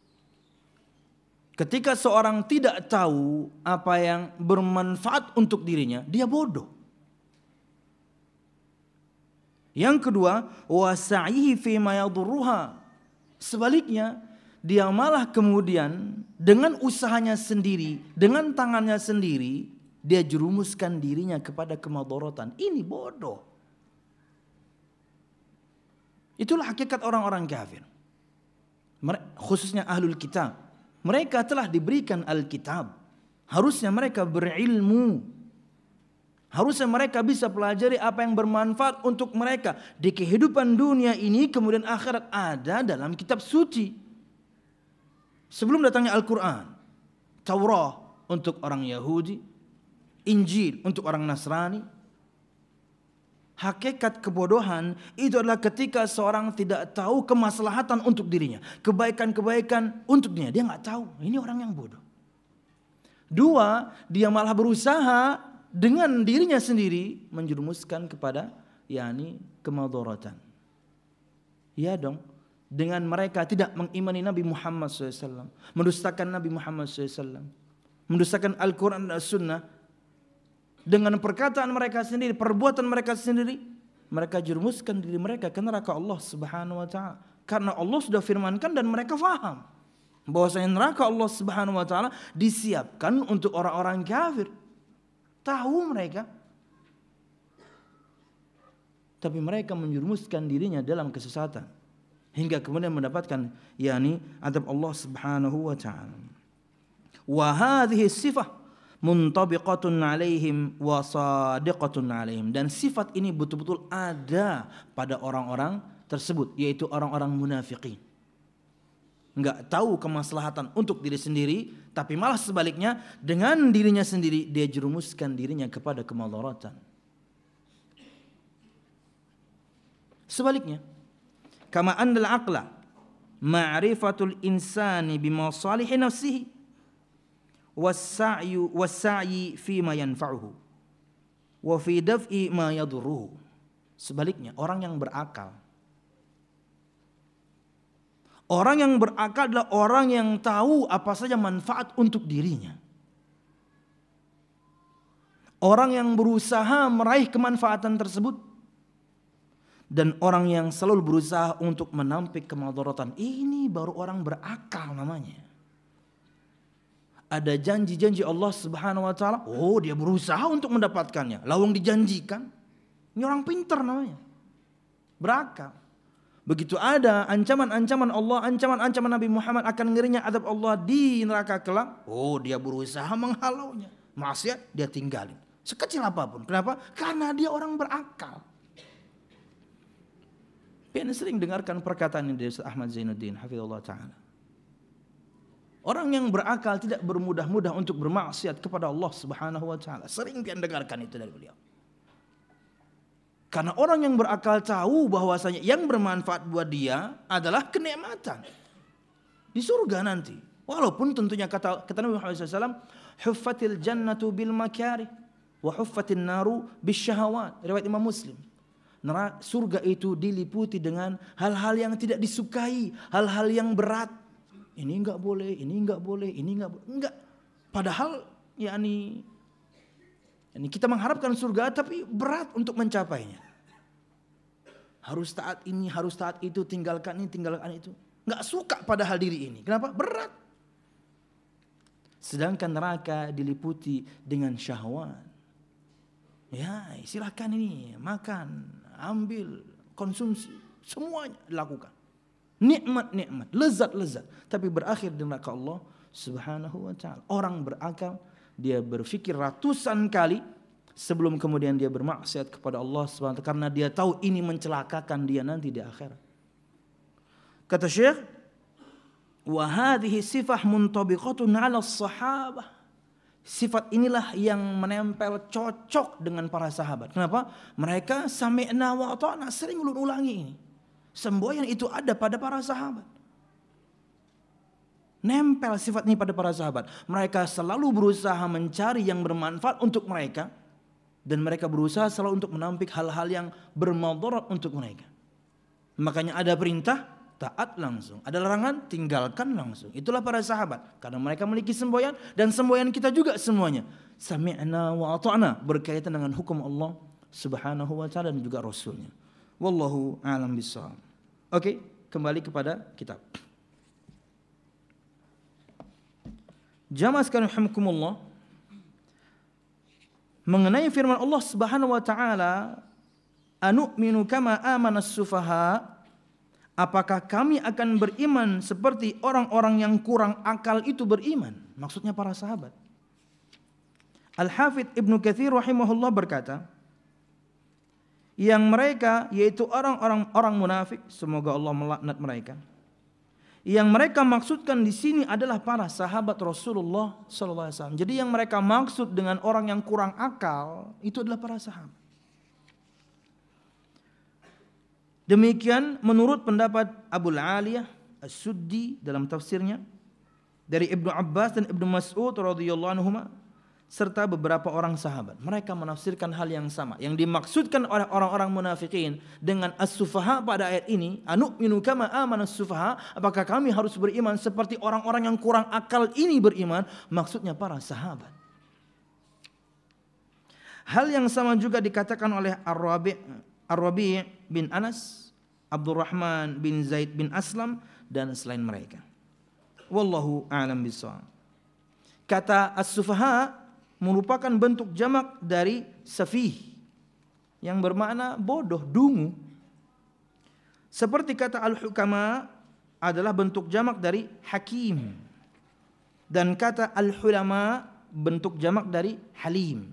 Ketika seorang tidak tahu apa yang bermanfaat untuk dirinya, dia bodoh. Yang kedua, wasa'ihi fi ma yadurruha. Sebaliknya, dia malah kemudian dengan usahanya sendiri, dengan tangannya sendiri, dia jerumuskan dirinya kepada kemadharatan. Ini bodoh. Itulah hakikat orang-orang kafir. Khususnya ahlul kitab. Mereka telah diberikan Alkitab. Harusnya mereka berilmu. Harusnya mereka bisa pelajari apa yang bermanfaat untuk mereka. Di kehidupan dunia ini kemudian akhirat ada dalam kitab suci. Sebelum datangnya Al-Quran. Taurat untuk orang Yahudi. Injil untuk orang Nasrani. Hakikat kebodohan itu adalah ketika seorang tidak tahu kemaslahatan untuk dirinya, kebaikan-kebaikan untuk dirinya, dia nggak tahu. Ini orang yang bodoh. Dua, dia malah berusaha dengan dirinya sendiri menjerumuskan kepada yakni kemadharatan. Ya dong, dengan mereka tidak mengimani Nabi Muhammad shallallahu alaihi wasallam, mendustakan Nabi Muhammad shallallahu alaihi wasallam, mendustakan Al-Quran dan As-Sunnah. Dengan perkataan mereka sendiri, perbuatan mereka sendiri, mereka jerumuskan diri mereka ke neraka Allah Subhanahu wa taala. Karena Allah sudah firmankan dan mereka faham bahwasanya neraka Allah Subhanahu wa taala disiapkan untuk orang-orang kafir. tahu mereka, tapi mereka menjerumuskan dirinya dalam kesesatan hingga kemudian mendapatkan yakni azab Allah Subhanahu wa taala. Wa hadhihi sifah muntabiqatun alaihim wa sadiqatun alaihim, dan sifat ini betul-betul ada pada orang-orang tersebut, yaitu orang-orang munafikin. Enggak tahu kemaslahatan untuk diri sendiri, tapi malah sebaliknya dengan dirinya sendiri dia jerumuskan dirinya kepada kemadaratan. Sebaliknya, kama annal aqla ma'rifatul insani bimasalihi nafsihi was-sa'yu was-sa'yi fi ma yanfa'uhu wa fi daf'i ma yadurruhu. Sebaliknya, orang yang berakal, orang yang berakal adalah orang yang tahu apa saja manfaat untuk dirinya. Orang yang berusaha meraih kemanfaatan tersebut, dan orang yang selalu berusaha untuk menampik kemadaratan. Ini baru orang berakal namanya. Ada janji-janji Allah Subhanahu wa taala, oh dia berusaha untuk mendapatkannya. Lawang dijanjikan. Ini orang pintar namanya. Berakal. Begitu ada ancaman-ancaman Allah, ancaman-ancaman Nabi Muhammad akan ngerinya azab Allah di neraka kelak, oh dia berusaha menghalaunya. Maksiat dia tinggalin. Sekecil apapun. Kenapa? Karena dia orang berakal. Pian sering dengarkan perkataan ini dari Ustaz Ahmad Zainuddin hafizallahu taala. Orang yang berakal tidak bermudah-mudah untuk bermaksiat kepada Allah Subhanahu wa taala. Sering pian dengarkan itu dari beliau. Karena orang yang berakal tahu bahwasanya yang bermanfaat buat dia adalah kenikmatan di surga nanti. Walaupun tentunya kata kata Nabi Muhammad shallallahu alaihi wasallam, "Huffatil jannatu bil makarih wa huffatin naru bisyahawat." Riwayat Imam Muslim. Surga itu diliputi dengan hal-hal yang tidak disukai, hal-hal yang berat. Ini enggak boleh, ini enggak boleh, ini enggak boleh. Enggak. Padahal yakni ini kita mengharapkan surga tapi berat untuk mencapainya. Harus taat ini, harus taat itu, tinggalkan ini, tinggalkan itu. Enggak suka padahal diri ini. Kenapa? Berat. Sedangkan neraka diliputi dengan syahwat. Ya, silakan ini, makan, ambil, konsumsi, semuanya dilakukan. Nikmat-nikmat, lezat-lezat, tapi berakhir di neraka Allah Subhanahu wa taala. Orang berakal, dia berfikir ratusan kali sebelum kemudian dia bermaksiat kepada Allah Subhanahu wa taala, karena dia tahu ini mencelakakan dia nanti di akhirat. Kata Syekh, wa hadhihi sifah muntabiqatun 'ala as-sahabah. Sifat inilah yang menempel cocok dengan para sahabat. Kenapa? Mereka sami'na wa ata'na, sering ulang-ulangi ini. Semboyan itu ada pada para sahabat. Nempel sifat ini pada para sahabat. Mereka selalu berusaha mencari yang bermanfaat untuk mereka. Dan mereka berusaha selalu untuk menampik hal-hal yang bermadarat untuk mereka. Makanya ada perintah, taat langsung. Ada larangan, tinggalkan langsung. Itulah para sahabat. Karena mereka memiliki semboyan, dan semboyan kita juga semuanya. Sami'na wa ata'na, berkaitan dengan hukum Allah Subhanahu wa taala dan juga Rasulnya. Wallahu a'lam bishawab. Oke, kembali kepada kitab. Jamaah sekalian rahimakumullah, mengenai firman Allah Subhanahu wa taala, anu'minu kama amana as-sufaha, apakah kami akan beriman seperti orang-orang yang kurang akal itu beriman? Maksudnya para sahabat. Al-Hafidh Ibnu Katsir rahimahullah berkata, yang mereka yaitu orang-orang orang munafik, semoga Allah melaknat mereka. Yang mereka maksudkan di sini adalah para sahabat Rasulullah sallallahu alaihi wasallam. Jadi yang mereka maksud dengan orang yang kurang akal itu adalah para sahabat. Demikian menurut pendapat Abu Aliyah As-Suddi dalam tafsirnya dari Ibnu Abbas dan Ibnu Mas'ud radhiyallahu anhuma serta beberapa orang sahabat. Mereka menafsirkan hal yang sama. Yang dimaksudkan oleh orang-orang munafikin dengan as-sufaha pada ayat ini, anu'minu kama amana as-sufaha, apakah kami harus beriman seperti orang-orang yang kurang akal ini beriman? Maksudnya para sahabat. Hal yang sama juga dikatakan oleh Ar-Rabi' Ar-Rabi' bin Anas, Abdurrahman bin Zaid bin Aslam dan selain mereka. Wallahu a'lam bishawab. Kata as-sufaha merupakan bentuk jamak dari safih yang bermakna bodoh, dungu. Seperti kata al-hukama adalah bentuk jamak dari hakim, dan kata al-hulama bentuk jamak dari halim.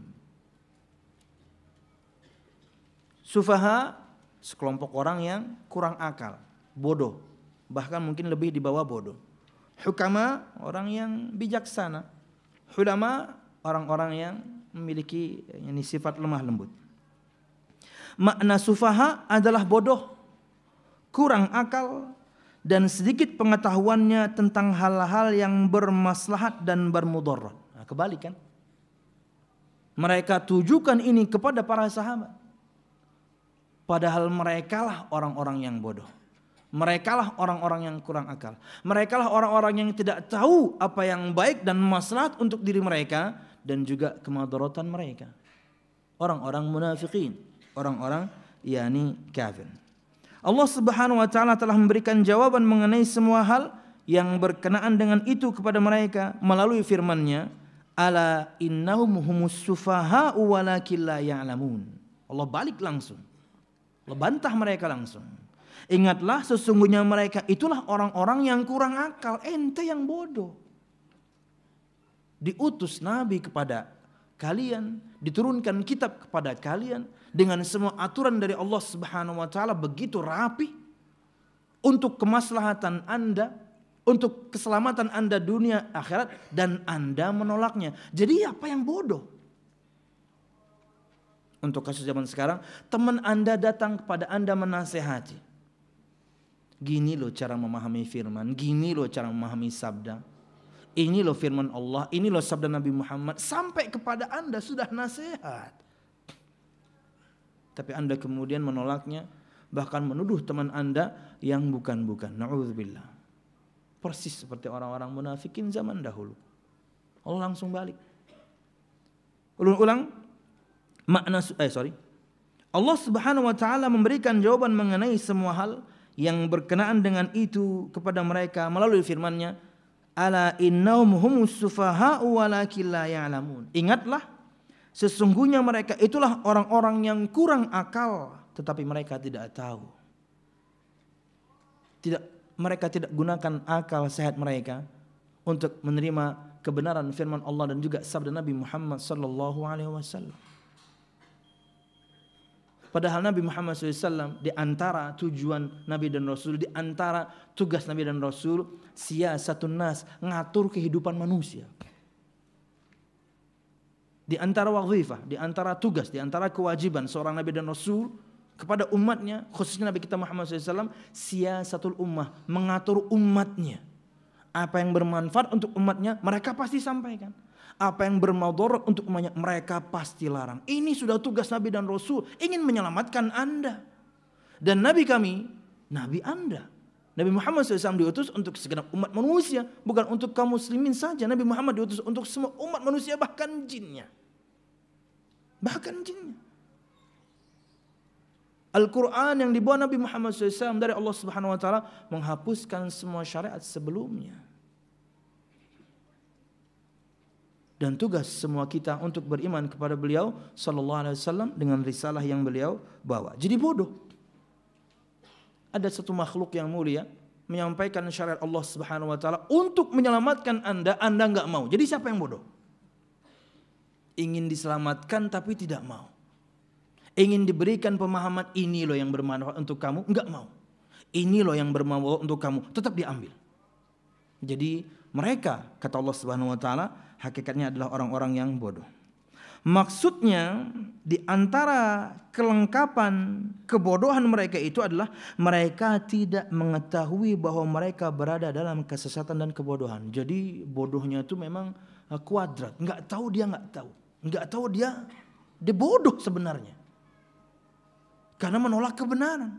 Sufaha sekelompok orang yang kurang akal, bodoh, bahkan mungkin lebih di bawah bodoh. Hukama orang yang bijaksana. Hulama orang-orang yang memiliki ini sifat lemah lembut. Makna sufaha adalah bodoh, kurang akal, dan sedikit pengetahuannya tentang hal-hal yang bermaslahat dan bermudarat. Nah, kebalik kan? Mereka tujukan ini kepada para sahabat. Padahal merekalah orang-orang yang bodoh. Merekalah orang-orang yang kurang akal. Merekalah orang-orang yang tidak tahu apa yang baik dan maslahat untuk diri mereka dan juga kemadaratan mereka. Orang-orang munafikin, orang-orang yakni kafir. Allah Subhanahu wa taala telah memberikan jawaban mengenai semua hal yang berkenaan dengan itu kepada mereka melalui firman-Nya, ala innahum humus sufaha'u walakin la ya'lamun. Allah balik langsung. Allah bantah mereka langsung. Ingatlah sesungguhnya mereka itulah orang-orang yang kurang akal, ente yang bodoh. Diutus Nabi kepada kalian, diturunkan kitab kepada kalian dengan semua aturan dari Allah Subhanahu wa taala begitu rapi untuk kemaslahatan Anda, untuk keselamatan Anda dunia akhirat, dan Anda menolaknya. Jadi apa yang bodoh? Untuk kasus zaman sekarang, teman Anda datang kepada Anda menasehati. Gini loh cara memahami firman, gini loh cara memahami sabda. Ini loh firman Allah, ini loh sabda Nabi Muhammad. Sampai kepada Anda sudah nasihat. Tapi Anda kemudian menolaknya, bahkan menuduh teman Anda yang bukan-bukan. Na'udzubillah. Persis seperti orang-orang munafikin zaman dahulu. Allah langsung balik. Ulang-ulang. Makna eh sorry. Allah Subhanahu wa taala memberikan jawaban mengenai semua hal yang berkenaan dengan itu kepada mereka melalui firman-Nya, ala innahum humus sufaha'u walakin la ya'lamun. Ingatlah sesungguhnya mereka itulah orang-orang yang kurang akal tetapi mereka tidak tahu. Tidak mereka tidak gunakan akal sehat mereka untuk menerima kebenaran firman Allah dan juga sabda Nabi Muhammad sallallahu alaihi wasallam. Padahal Nabi Muhammad shallallahu alaihi wasallam di antara tujuan Nabi dan Rasul, di antara tugas Nabi dan Rasul, siyasatun nas, ngatur kehidupan manusia. Di antara wazifah, di antara tugas, di antara kewajiban seorang Nabi dan Rasul kepada umatnya, khususnya Nabi kita Muhammad shallallahu alaihi wasallam, siyasatul ummah, mengatur umatnya. Apa yang bermanfaat untuk umatnya, mereka pasti sampaikan. Apa yang bermadarat untuk umatnya, mereka pasti larang. Ini sudah tugas Nabi dan Rasul, ingin menyelamatkan Anda. Dan Nabi kami, Nabi Anda. Nabi Muhammad shallallahu alaihi wasallam diutus untuk segenap umat manusia, bukan untuk kaum muslimin saja. Nabi Muhammad diutus untuk semua umat manusia, bahkan jinnya. Bahkan jinnya. Al-Quran yang dibawa Nabi Muhammad shallallahu alaihi wasallam dari Allah Subhanahu wa taala menghapuskan semua syariat sebelumnya. Dan tugas semua kita untuk beriman kepada beliau sallallahu alaihi wasallam dengan risalah yang beliau bawa. Jadi bodoh. Ada satu makhluk yang mulia menyampaikan syariat Allah Subhanahu wa taala untuk menyelamatkan Anda, Anda enggak mau. Jadi siapa yang bodoh? Ingin diselamatkan tapi tidak mau. Ingin diberikan pemahaman, ini loh yang bermanfaat untuk kamu, enggak mau. Ini loh yang bermanfaat untuk kamu, tetap diambil. Jadi mereka, kata Allah Subhanahu wa taala, hakikatnya adalah orang-orang yang bodoh. Maksudnya di antara kelengkapan kebodohan mereka itu adalah mereka tidak mengetahui bahwa mereka berada dalam kesesatan dan kebodohan. Jadi bodohnya itu memang kuadrat, enggak tahu dia enggak tahu. Enggak tahu dia dia bodoh sebenarnya. Karena menolak kebenaran.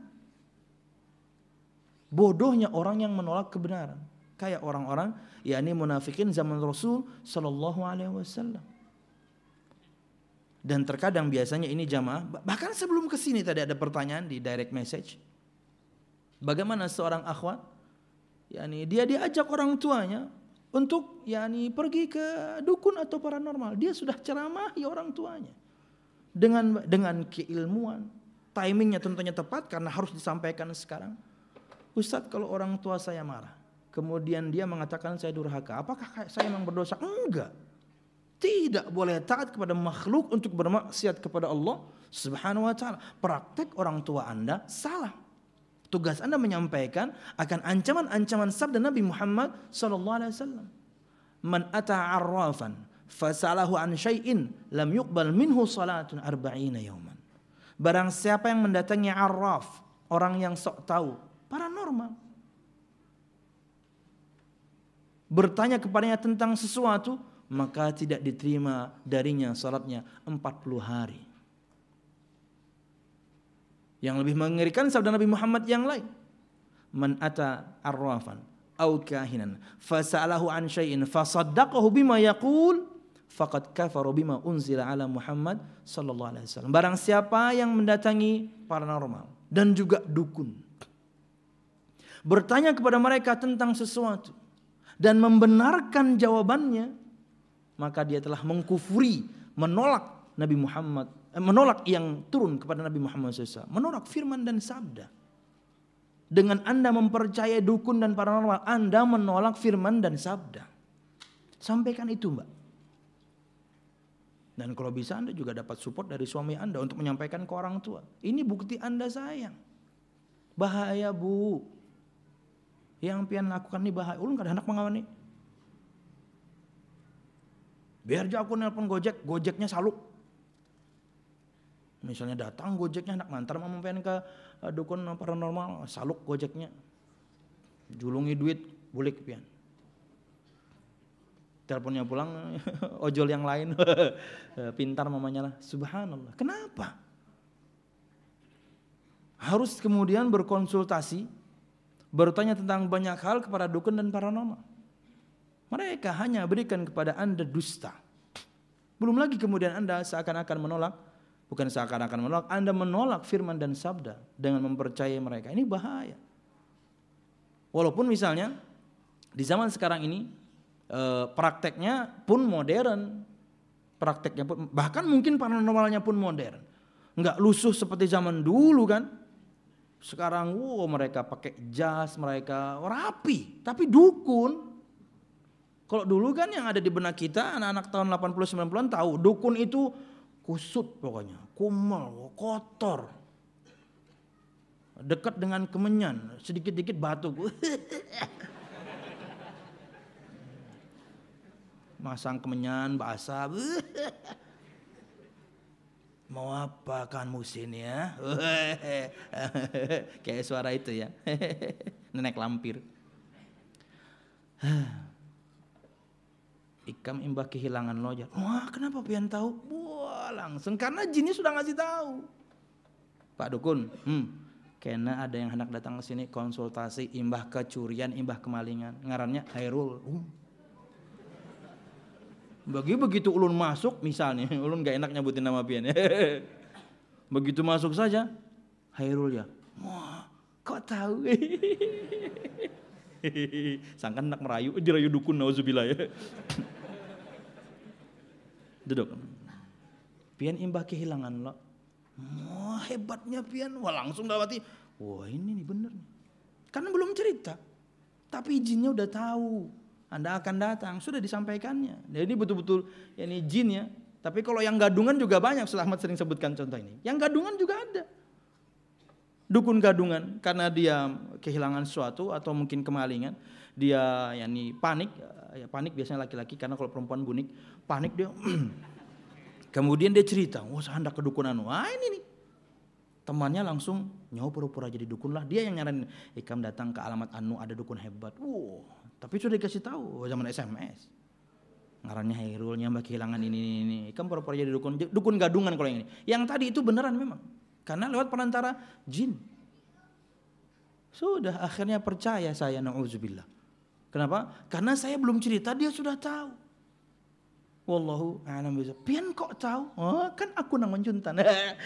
Bodohnya orang yang menolak kebenaran. Kayak orang-orang yakni munafikin zaman Rasul sallallahu alaihi wasallam. Dan terkadang biasanya ini jamaah, bahkan sebelum ke sini tadi ada pertanyaan di direct message. Bagaimana seorang akhwat yakni dia diajak orang tuanya untuk yakni pergi ke dukun atau paranormal. Dia sudah ceramahi orang tuanya dengan dengan keilmuan. Timingnya tentunya tepat karena harus disampaikan sekarang. Ustadz, kalau orang tua saya marah, kemudian dia mengatakan saya durhaka, apakah saya memang berdosa? Enggak. Tidak boleh taat kepada makhluk untuk bermaksiat kepada Allah Subhanahu wa taala. Praktek orang tua Anda salah. Tugas Anda menyampaikan akan ancaman-ancaman sabda Nabi Muhammad sallallahu alaihi wasallam. Man ata 'arrafan fasalahu an syai'in lam yuqbal minhu salatun arba'ina yawman. Barang siapa yang mendatangi arraf, orang yang sok tahu, paranormal, bertanya kepadanya tentang sesuatu, maka tidak diterima darinya salatnya empat puluh hari. Yang lebih mengerikan sabda Nabi Muhammad yang lain. Man ata arrafan aw kahinan fasalahu an syai'in fasaddaqahu bima yaqul faqad kafara bima unzila ala Muhammad sallallahu alaihi wasallam. Barang siapa yang mendatangi paranormal dan juga dukun, bertanya kepada mereka tentang sesuatu dan membenarkan jawabannya, maka dia telah mengkufuri, menolak Nabi Muhammad, eh, menolak yang turun kepada Nabi Muhammad shallallahu alaihi wasallam, menolak firman dan sabda. Dengan Anda mempercayai dukun dan paranormal, Anda menolak firman dan sabda. Sampaikan itu, Mbak. Dan kalau bisa Anda juga dapat support dari suami Anda untuk menyampaikan ke orang tua. Ini bukti Anda sayang. Bahaya, Bu. Yang pian lakukan ini bahaya. Ulun kada hendak mengawan nih. Biar aja aku nelpon Gojek, Gojeknya saluk. Misalnya datang Gojeknya hendak ngantar mampian ke dukun paranormal, saluk Gojeknya. Julungi duit, bulik pian. Teleponnya pulang, ojol yang lain, pintar mamanya lah. Subhanallah. Kenapa? Harus kemudian berkonsultasi, bertanya tentang banyak hal kepada dukun dan paranormal. Mereka hanya berikan kepada Anda dusta. Belum lagi kemudian Anda seakan-akan menolak, bukan seakan-akan menolak, Anda menolak firman dan sabda dengan mempercayai mereka. Ini bahaya. Walaupun misalnya di zaman sekarang ini eh, prakteknya pun modern, prakteknya pun bahkan mungkin paranormalnya pun modern, nggak lusuh seperti zaman dulu kan. Sekarang wow, mereka pakai jas, mereka rapi, tapi dukun. Kalau dulu kan yang ada di benak kita anak-anak tahun delapan puluh sembilan puluhan tahu dukun itu kusut pokoknya, kumal, kotor, dekat dengan kemenyan, sedikit-dikit batuk. Masang kemenyan basah. Mau apa kan musin ya? Kayak suara itu ya. Nenek lampir. Ikam imbah kehilangan lojar. Wah, kenapa pian tahu? Wah, langsung karena jinnya sudah ngasih tahu. Pak Dukun, hmm, karena ada yang hendak datang ke sini konsultasi imbah kecurian, imbah kemalingan. Ngarannya Hairul. Um. Bagi begitu ulun masuk misalnya, ulun gak enak nyebutin nama pian. Begitu masuk saja, Hairul ya. Wah, kok tahu? Sangkan nak merayu, dirayu dukun nauzubillah ya. Duduk. Pian imbah kehilangan lo. Wah, hebatnya pian. Wah, langsung dapati. Wah, ini nih bener nih. Karena belum cerita. Tapi jinnya udah tahu. Anda akan datang, sudah disampaikannya. Jadi betul-betul ini jin ya. Tapi kalau yang gadungan juga banyak, Ahmad sering sebutkan contoh ini. Yang gadungan juga ada. Dukun gadungan karena dia kehilangan sesuatu atau mungkin kemalingan, dia yakni panik, ya panik biasanya laki-laki karena kalau perempuan bunik, panik dia. Kemudian dia cerita, "Oh, saya hendak ke dukunan." Wah, ini nih. Temannya langsung nyawa pura-pura jadi dukun lah. Dia yang nyaranin, "Ikam datang ke alamat anu ada dukun hebat." Wow, tapi sudah dikasih tahu zaman S M S. Ngarannya Hairulnya mbak kehilangan ini ini ini. Ikam pura-pura jadi dukun, dukun gadungan kalau yang ini. Yang tadi itu beneran memang. Karena lewat perantara jin. Sudah akhirnya percaya saya, na'udzubillah. Kenapa? Karena saya belum cerita dia sudah tahu. Wallahu a'lam bishawab. Pian kok tahu? Oh, kan aku nang menjuntan.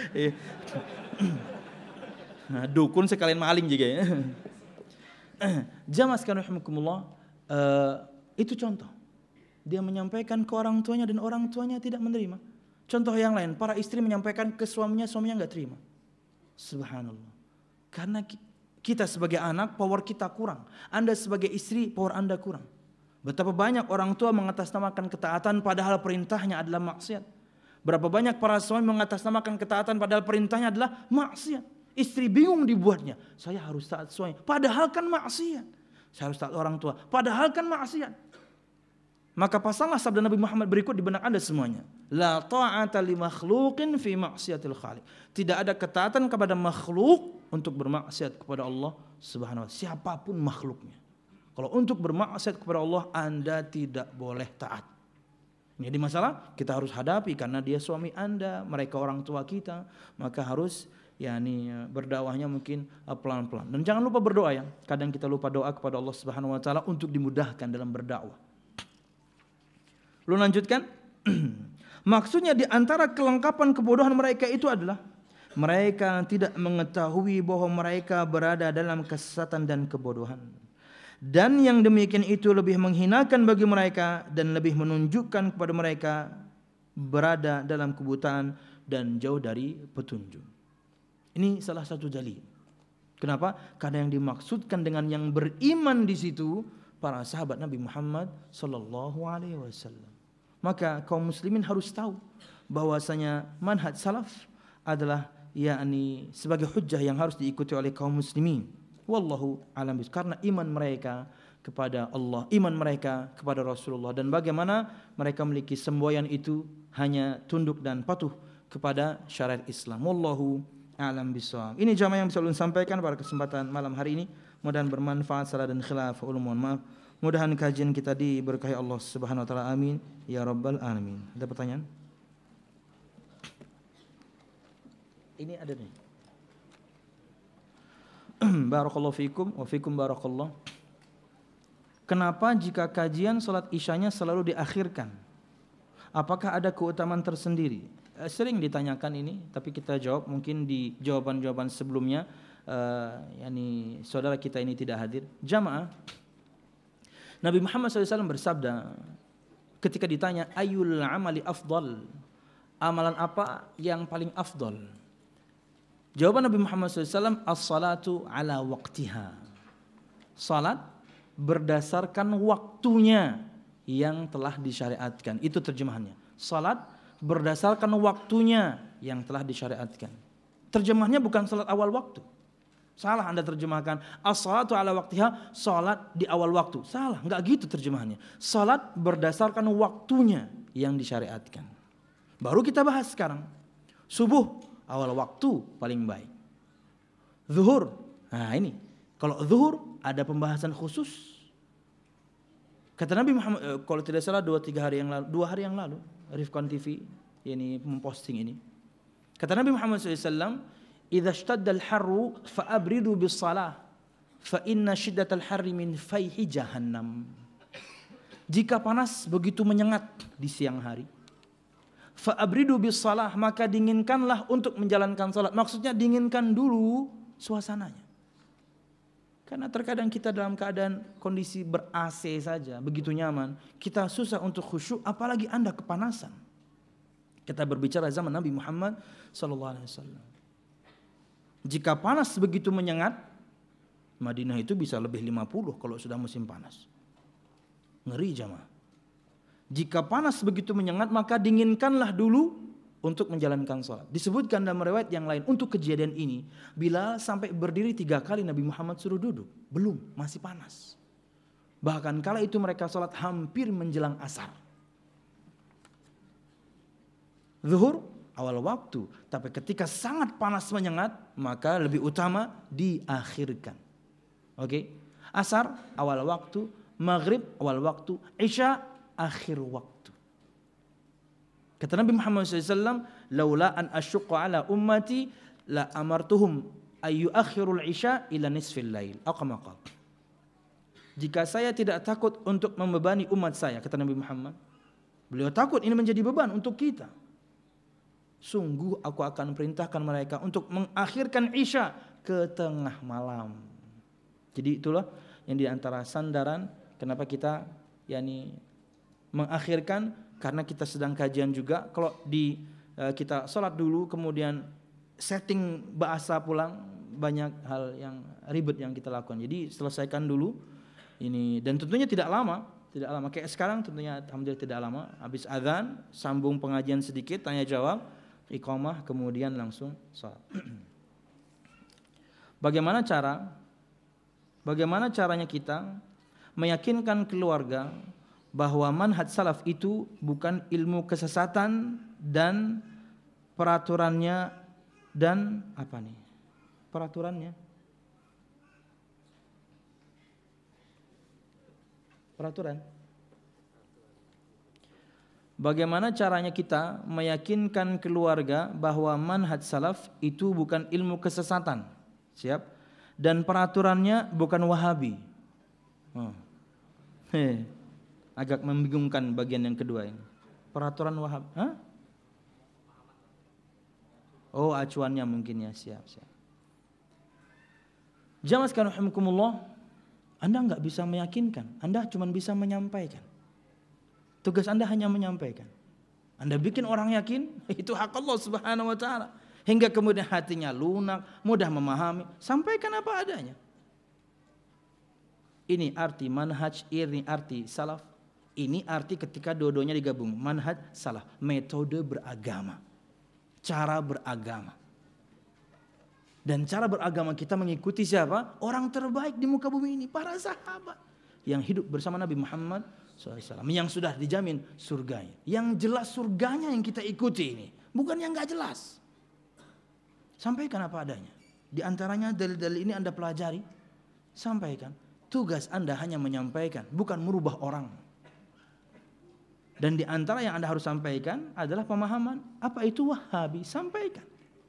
Nah, dukun sekalian maling juga ya. Jamaah sekalian rahimakumullah, uh, Itu contoh. Dia menyampaikan ke orang tuanya dan orang tuanya tidak menerima. Contoh yang lain, para istri menyampaikan ke suaminya, suaminya nggak terima. Subhanallah. Karena kita sebagai anak, power kita kurang. Anda sebagai istri, power Anda kurang. Betapa banyak orang tua mengatasnamakan ketaatan padahal perintahnya adalah maksiat. Berapa banyak para suami mengatasnamakan ketaatan padahal perintahnya adalah maksiat. Istri bingung dibuatnya. Saya harus taat suami, padahal kan maksiat. Saya harus taat orang tua, padahal kan maksiat. Maka pasanglah sabda Nabi Muhammad berikut di benak Anda semuanya. La ta'ata li makhluqin fi maksiatil khaliq. Tidak ada ketaatan kepada makhluk untuk bermaksiat kepada Allah Subhanahu wa taala, siapapun makhluknya. Kalau untuk bermaksiat kepada Allah, Anda tidak boleh taat. Jadi masalah kita harus hadapi karena dia suami Anda, mereka orang tua kita, maka harus yakni berdakwahnya mungkin pelan-pelan. Dan jangan lupa berdoa ya. Kadang kita lupa doa kepada Allah Subhanahu wa taala untuk dimudahkan dalam berdakwah. Lu lanjutkan. Maksudnya di antara kelengkapan kebodohan mereka itu adalah mereka tidak mengetahui bahwa mereka berada dalam kesesatan dan kebodohan. Dan yang demikian itu lebih menghinakan bagi mereka dan lebih menunjukkan kepada mereka berada dalam kebutaan dan jauh dari petunjuk. Ini salah satu dalil. Kenapa? Karena yang dimaksudkan dengan yang beriman di situ para sahabat Nabi Muhammad sallallahu alaihi wasallam. Maka kaum muslimin harus tahu bahwasanya manhaj salaf adalah yakni sebagai hujjah yang harus diikuti oleh kaum muslimin. Wallahu a'lam bishawab. Karena iman mereka kepada Allah, iman mereka kepada Rasulullah, dan bagaimana mereka memiliki semboyan itu hanya tunduk dan patuh kepada syariat Islam. Wallahu a'lam bishawab. Ini jamaah yang bisa ulun sampaikan pada kesempatan malam hari ini. Mudah-mudahan bermanfaat. Salah dan khilaf ulun mohon maaf. Mudah-mudahan kajian kita diberkahi Allah Subhanahu wa taala. Amin ya rabbal alamin. Ada pertanyaan? Ini ada nih. Barakallahu fikum wa fikum barakallah. Kenapa jika kajian salat isyanya selalu diakhirkan? Apakah ada keutamaan tersendiri? Eh, sering ditanyakan ini, tapi kita jawab mungkin di jawaban-jawaban sebelumnya. Uh, yakni saudara kita ini tidak hadir. Jamaah, Nabi Muhammad shallallahu alaihi wasallam bersabda ketika ditanya ayul amali afdal, amalan apa yang paling afdal? Jawaban Nabi Muhammad shallallahu alaihi wasallam as-salatu ala waqtiha. Salat berdasarkan waktunya yang telah disyariatkan. Itu terjemahannya. Salat berdasarkan waktunya yang telah disyariatkan. Terjemahnya bukan salat awal waktu. Salah Anda terjemahkan as-salatu ala waqtiha, salat di awal waktu. Salah, enggak gitu terjemahannya. Salat berdasarkan waktunya yang disyariatkan. Baru kita bahas sekarang. Subuh awal waktu paling baik. Zuhur, nah ini. Kalau zuhur ada pembahasan khusus. Kata Nabi Muhammad, kalau tidak salah dua tiga hari yang lalu, dua hari yang lalu, Rifqan T V ini memposting ini. Kata Nabi Muhammad shallallahu alaihi wasallam, "Idza ishtadda al-harru fa'abridu bis-shalah, fa inna shiddatal harri min fayhi jahannam." Jika panas begitu menyengat di siang hari, fa'abridu bis-shalah, maka dinginkanlah untuk menjalankan salat. Maksudnya dinginkan dulu suasananya. Karena terkadang kita dalam keadaan kondisi ber-A C saja, begitu nyaman, kita susah untuk khusyuk, apalagi Anda kepanasan. Kita berbicara zaman Nabi Muhammad sallallahu alaihi wasallam. Jika panas begitu menyengat, Madinah itu bisa lebih lima puluh kalau sudah musim panas. Ngeri jamaah. Jika panas begitu menyengat, maka dinginkanlah dulu untuk menjalankan salat. Disebutkan dalam riwayat yang lain untuk kejadian ini, Bilal sampai berdiri tiga kali Nabi Muhammad suruh duduk. Belum, masih panas. Bahkan kala itu mereka salat hampir menjelang asar. Zuhur awal waktu, tapi ketika sangat panas menyengat, maka lebih utama diakhirkan. Oke, okay? Asar awal waktu, maghrib awal waktu, isya akhir waktu. Kata Nabi Muhammad shallallahu alaihi wasallam, "Laula an asyqa ala ummati la amartuhum ay yuakhirul isya ila nisfil lail." Aqmaqal. Jika saya tidak takut untuk membebani umat saya, kata Nabi Muhammad, beliau takut ini menjadi beban untuk kita. Sungguh aku akan perintahkan mereka untuk mengakhirkan isya ke tengah malam. Jadi itulah yang di antara sandaran kenapa kita yakni mengakhirkan karena kita sedang kajian juga. Kalau di uh, kita sholat dulu kemudian setting bahasa pulang, banyak hal yang ribet yang kita lakukan. Jadi selesaikan dulu ini, dan tentunya tidak lama, tidak lama kayak sekarang tentunya alhamdulillah tidak lama. Habis azan sambung pengajian sedikit, tanya jawab, iqamah, kemudian langsung sholat. Bagaimana cara bagaimana caranya kita meyakinkan keluarga bahwa manhaj salaf itu bukan ilmu kesesatan dan peraturannya dan apa nih? Peraturannya. Peraturan. Bagaimana caranya kita meyakinkan keluarga bahwa manhaj salaf itu bukan ilmu kesesatan, siap? Dan peraturannya bukan Wahabi. Oh. Hei. Agak membingungkan bagian yang kedua ini. Peraturan Wahabi. Hah? Oh, acuannya mungkin ya, siap, siap. Jamaah sekalian rahimakumullah, Anda enggak bisa meyakinkan, Anda cuma bisa menyampaikan. Tugas Anda hanya menyampaikan. Anda bikin orang yakin, itu hak Allah Subhanahu wa taala. Hingga kemudian hatinya lunak, mudah memahami, sampaikan apa adanya. Ini arti manhaj, ini arti salaf. Ini arti ketika dua-duanya digabung, manhaj salaf, metode beragama, cara beragama. Dan cara beragama kita mengikuti siapa? Orang terbaik di muka bumi ini, para sahabat yang hidup bersama Nabi Muhammad shallallahu alaihi wasallam, yang sudah dijamin surganya. Yang jelas surganya yang kita ikuti ini, bukan yang gak jelas. Sampaikan apa adanya. Di antaranya dalil-dalil ini Anda pelajari, sampaikan. Tugas Anda hanya menyampaikan, bukan merubah orang. Dan di antara yang Anda harus sampaikan adalah pemahaman apa itu Wahabi, sampaikan.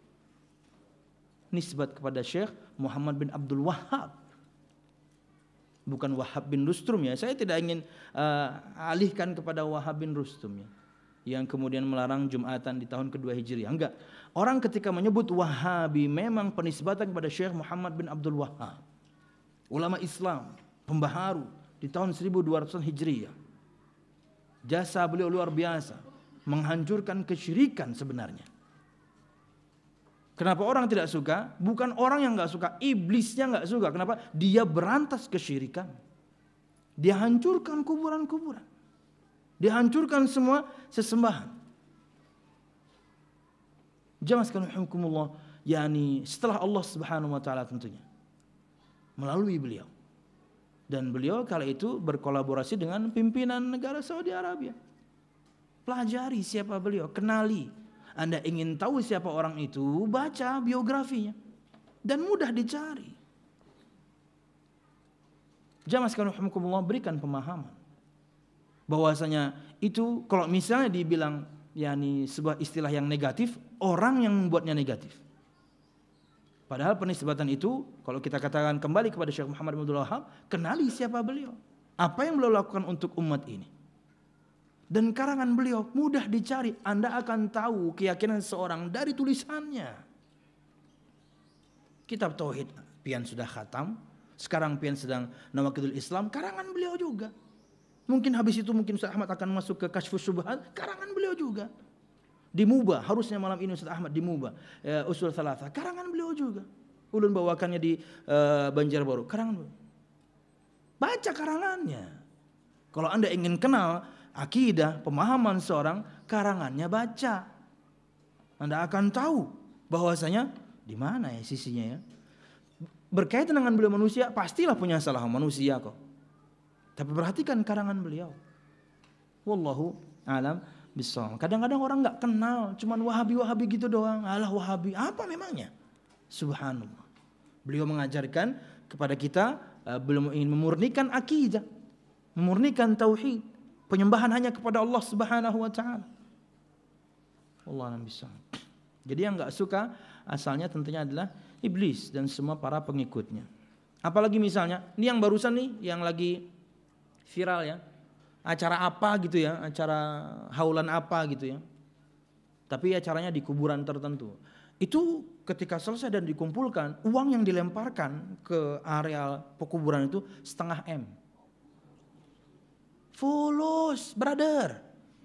Nisbat kepada Syekh Muhammad bin Abdul Wahhab, bukan Wahhab bin Rustum ya. Saya tidak ingin uh, alihkan kepada Wahhab bin Rustum ya, yang kemudian melarang Jumatan di tahun kedua Hijriah. Enggak. Orang ketika menyebut Wahabi memang penisbatan kepada Syekh Muhammad bin Abdul Wahhab, ulama Islam pembaharu di tahun seribu dua ratus Hijriah. Jasa beliau luar biasa, menghancurkan kesyirikan sebenarnya. Kenapa orang tidak suka? Bukan orang yang gak suka, iblisnya gak suka. Kenapa? Dia berantas kesyirikan. Dia hancurkan kuburan-kuburan. Dia hancurkan semua sesembahan. Jamaah sekalian rahimakumullah, yakni setelah Allah Subhanahu wa taala tentunya melalui beliau. Dan beliau kala itu berkolaborasi dengan pimpinan negara Saudi Arabia. Pelajari siapa beliau, kenali. Anda ingin tahu siapa orang itu, baca biografinya. Dan mudah dicari. Jamaah sekalian rahimakumullah, berikan pemahaman bahwasanya itu kalau misalnya dibilang yakni sebuah istilah yang negatif, orang yang membuatnya negatif. Padahal penisbatan itu kalau kita katakan kembali kepada Syekh Muhammad bin Abdul Wahhab, kenali siapa beliau, apa yang beliau lakukan untuk umat ini. Dan karangan beliau mudah dicari. Anda akan tahu keyakinan seorang dari tulisannya. Kitab Tauhid pian sudah khatam, sekarang pian sedang Nawaqidul Islam, karangan beliau juga. Mungkin habis itu mungkin Ustaz Ahmad akan masuk ke Kasyfus Syubhat, karangan beliau juga. Dimubah, harusnya malam ini Ustaz Ahmad dimubah. Ya, Usul Tsalatsa, karangan beliau juga. Ulun bawakannya di uh, Banjarbaru, karangan beliau. Baca karangannya. Kalau Anda ingin kenal akidah, pemahaman seorang, karangannya baca. Anda akan tahu bahwasanya di mana ya sisinya ya. Berkaitan dengan beliau manusia, pastilah punya salah manusia kok. Tapi perhatikan karangan beliau. Wallahu alam bissawab. Kadang-kadang orang enggak kenal, cuman Wahabi-Wahabi gitu doang. Alah Wahabi, apa memangnya? Subhanallah. Beliau mengajarkan kepada kita, uh, beliau ingin memurnikan akidah, memurnikan tauhid. Penyembahan hanya kepada Allah Subhanahu wa taala. Allah alam bissawab. Jadi yang enggak suka asalnya tentunya adalah iblis dan semua para pengikutnya. Apalagi misalnya, ini yang barusan nih yang lagi viral ya. Acara apa gitu ya, acara haulan apa gitu ya. Tapi acaranya di kuburan tertentu. Itu ketika selesai dan dikumpulkan, uang yang dilemparkan ke area pekuburan itu setengah M. Fulus, brother.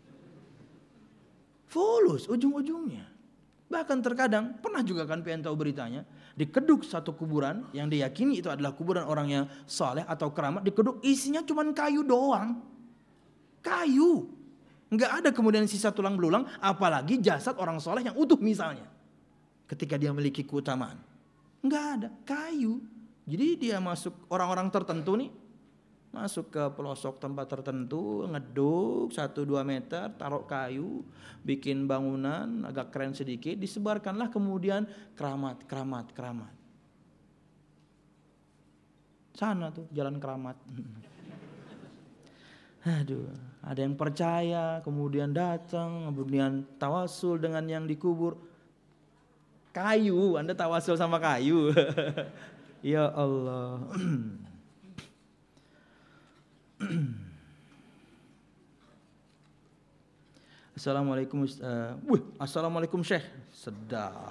Fulus ujung-ujungnya. Bahkan terkadang, pernah juga kan P N tahu beritanya, dikeduk satu kuburan yang diyakini itu adalah kuburan orang yang saleh atau keramat, dikeduk isinya cuma kayu doang. Kayu. Enggak ada kemudian sisa tulang belulang, apalagi jasad orang saleh yang utuh misalnya. Ketika dia memiliki keutamaan. Enggak ada, kayu. Jadi dia masuk, orang-orang tertentu nih, masuk ke pelosok tempat tertentu, ngeduk satu dua meter, taruh kayu, bikin bangunan agak keren sedikit, disebarkanlah kemudian keramat, keramat, keramat. Sana tuh jalan keramat. Aduh, ada yang percaya, kemudian datang, kemudian tawasul dengan yang dikubur. Kayu, Anda tawasul sama kayu. Ya Allah. Assalamualaikum. Uh, wih, assalamualaikum Syekh. Sedap.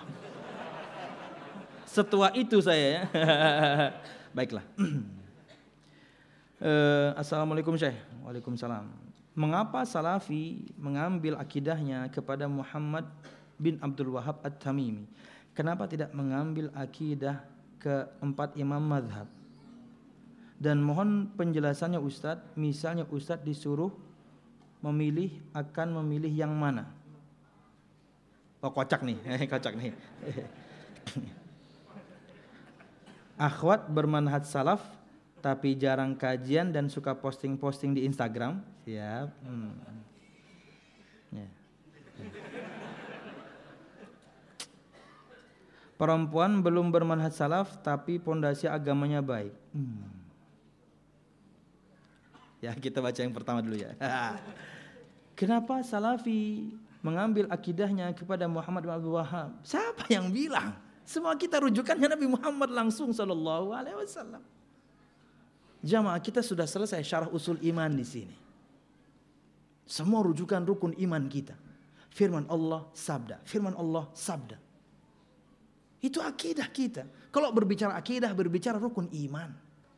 Setua itu saya ya. Baiklah. uh, Assalamualaikum Syekh. Waalaikumsalam. Mengapa Salafi mengambil akidahnya kepada Muhammad bin Abdul Wahab At-Tamimi? Kenapa tidak mengambil akidah keempat imam mazhab? Dan mohon penjelasannya Ustadz. Misalnya Ustadz disuruh memilih, akan memilih yang mana? Oh kocak nih, kocak nih. Akhwat bermanhaj salaf tapi jarang kajian dan suka posting-posting di Instagram. Siap. Hmm. Ya. Perempuan belum bermanhaj salaf tapi pondasi agamanya baik. Hmm. Ya kita baca yang pertama dulu ya. Kenapa Salafi mengambil akidahnya kepada Muhammad bin Abdul Wahab? Siapa yang bilang? Semua kita rujukannya Nabi Muhammad langsung sallallahu alaihi wasallam. Jamaah, kita sudah selesai syarah usul iman di sini. Semua rujukan rukun iman kita. Firman Allah sabda, firman Allah sabda. Itu akidah kita. Kalau berbicara akidah, berbicara rukun iman.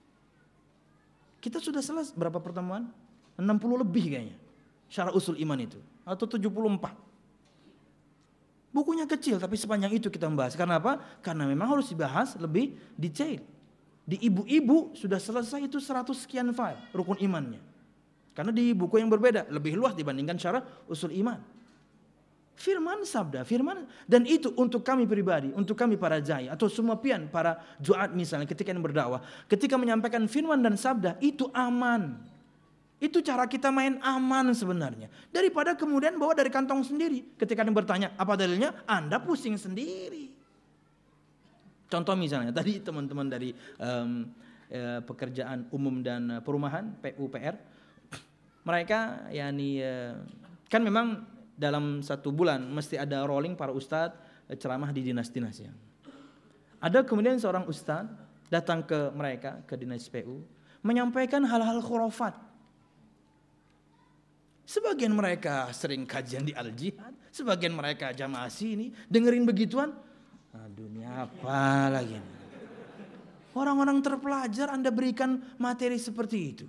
Kita sudah selesai berapa pertemuan? enam puluh lebih kayaknya. Syarah usul iman itu. Atau tujuh puluh empat. Bukunya kecil tapi sepanjang itu kita membahas. Karena apa? Karena memang harus dibahas lebih detail. Di ibu-ibu sudah selesai itu seratus sekian file rukun imannya. Karena di buku yang berbeda. Lebih luas dibandingkan syarah usul iman. Firman sabda, firman. Dan itu untuk kami pribadi, untuk kami para jai. Atau semua pian para juat misalnya ketika yang berdakwah. Ketika menyampaikan firman dan sabda itu aman. Itu cara kita main aman sebenarnya. Daripada kemudian bawa dari kantong sendiri. Ketika yang bertanya apa dalilnya, Anda pusing sendiri. Contoh misalnya tadi teman-teman dari um, eh, pekerjaan umum dan perumahan P U P R. Mereka yakni eh, kan memang dalam satu bulan mesti ada rolling para ustadz ceramah di dinas-dinas ya. Ada kemudian seorang ustadz datang ke mereka ke dinas P U menyampaikan hal-hal khurafat. Sebagian mereka sering kajian di Al-Jihad, sebagian mereka jamaah sini dengerin begituan. Aduh ini apa lagi? Orang-orang terpelajar Anda berikan materi seperti itu.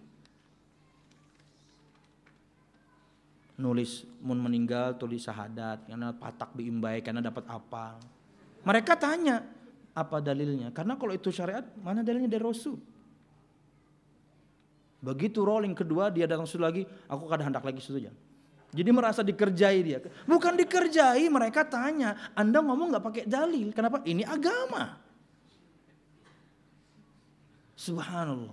Nulis mun meninggal tulis syahadat karena patak biimbai karena dapat apa. Mereka tanya apa dalilnya? Karena kalau itu syariat mana dalilnya dari Rasul? Begitu rolling kedua dia datang sudah lagi, aku kada hendak lagi saja. Jadi merasa dikerjai dia. Bukan dikerjai, mereka tanya, Anda ngomong nggak pakai dalil, kenapa? Ini agama. Subhanallah.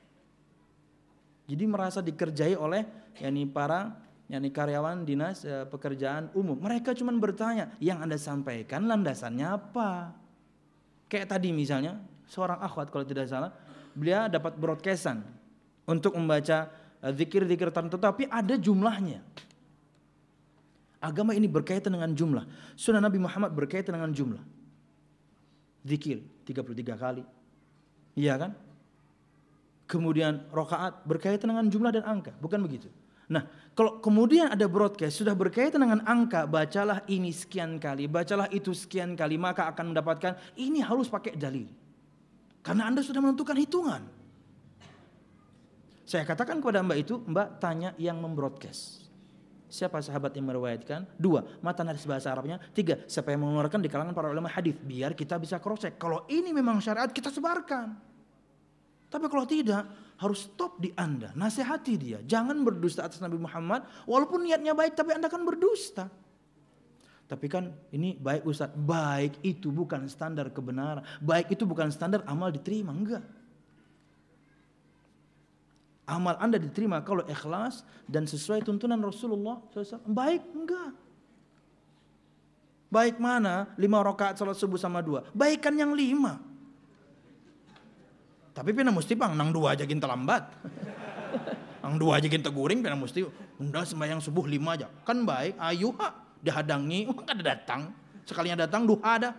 Jadi merasa dikerjai oleh yakni para yakni karyawan dinas e, pekerjaan umum. Mereka cuma bertanya, yang Anda sampaikan landasannya apa? Kayak tadi misalnya, seorang akhwat kalau tidak salah, beliau dapat broadcastan untuk membaca zikir-zikir tertentu, tapi ada jumlahnya. Agama ini berkaitan dengan jumlah. Sunnah Nabi Muhammad berkaitan dengan jumlah. Zikir tiga puluh tiga kali. Iya kan? Kemudian rakaat berkaitan dengan jumlah dan angka, bukan begitu? Nah, kalau kemudian ada broadcast sudah berkaitan dengan angka, bacalah ini sekian kali, bacalah itu sekian kali, maka akan mendapatkan ini harus pakai dalil. Karena Anda sudah menentukan hitungan. Saya katakan kepada Mbak itu, Mbak tanya yang membroadcast. Siapa sahabat yang meriwayatkan? Dua, matan hadis bahasa Arabnya. Tiga, siapa yang mengeluarkan di kalangan para ulama hadis. Biar kita bisa cross check. Kalau ini memang syariat, kita sebarkan. Tapi kalau tidak, harus stop di Anda. Nasihati dia. Jangan berdusta atas Nabi Muhammad. Walaupun niatnya baik, tapi Anda kan berdusta. Tapi kan ini baik Ustaz. Baik itu bukan standar kebenaran. Baik itu bukan standar amal diterima. Enggak. Amal Anda diterima kalau ikhlas dan sesuai tuntunan Rasulullah shallallahu alaihi wasallam. Baik enggak? Baik mana? Lima rakaat salat subuh sama dua. Baikan yang lima. Tapi pina mesti bang, nang dua aja kita lambat. Nang dua aja kita guring, pina mesti. Unda sembahyang subuh lima aja. Kan baik, ayo ha. Dihadangi, wah kada datang. Sekalinya datang duha ada.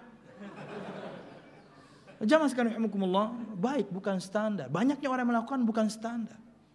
Jangan sekali rahimakumullah. Baik bukan standar. Banyaknya orang yang melakukan bukan standar.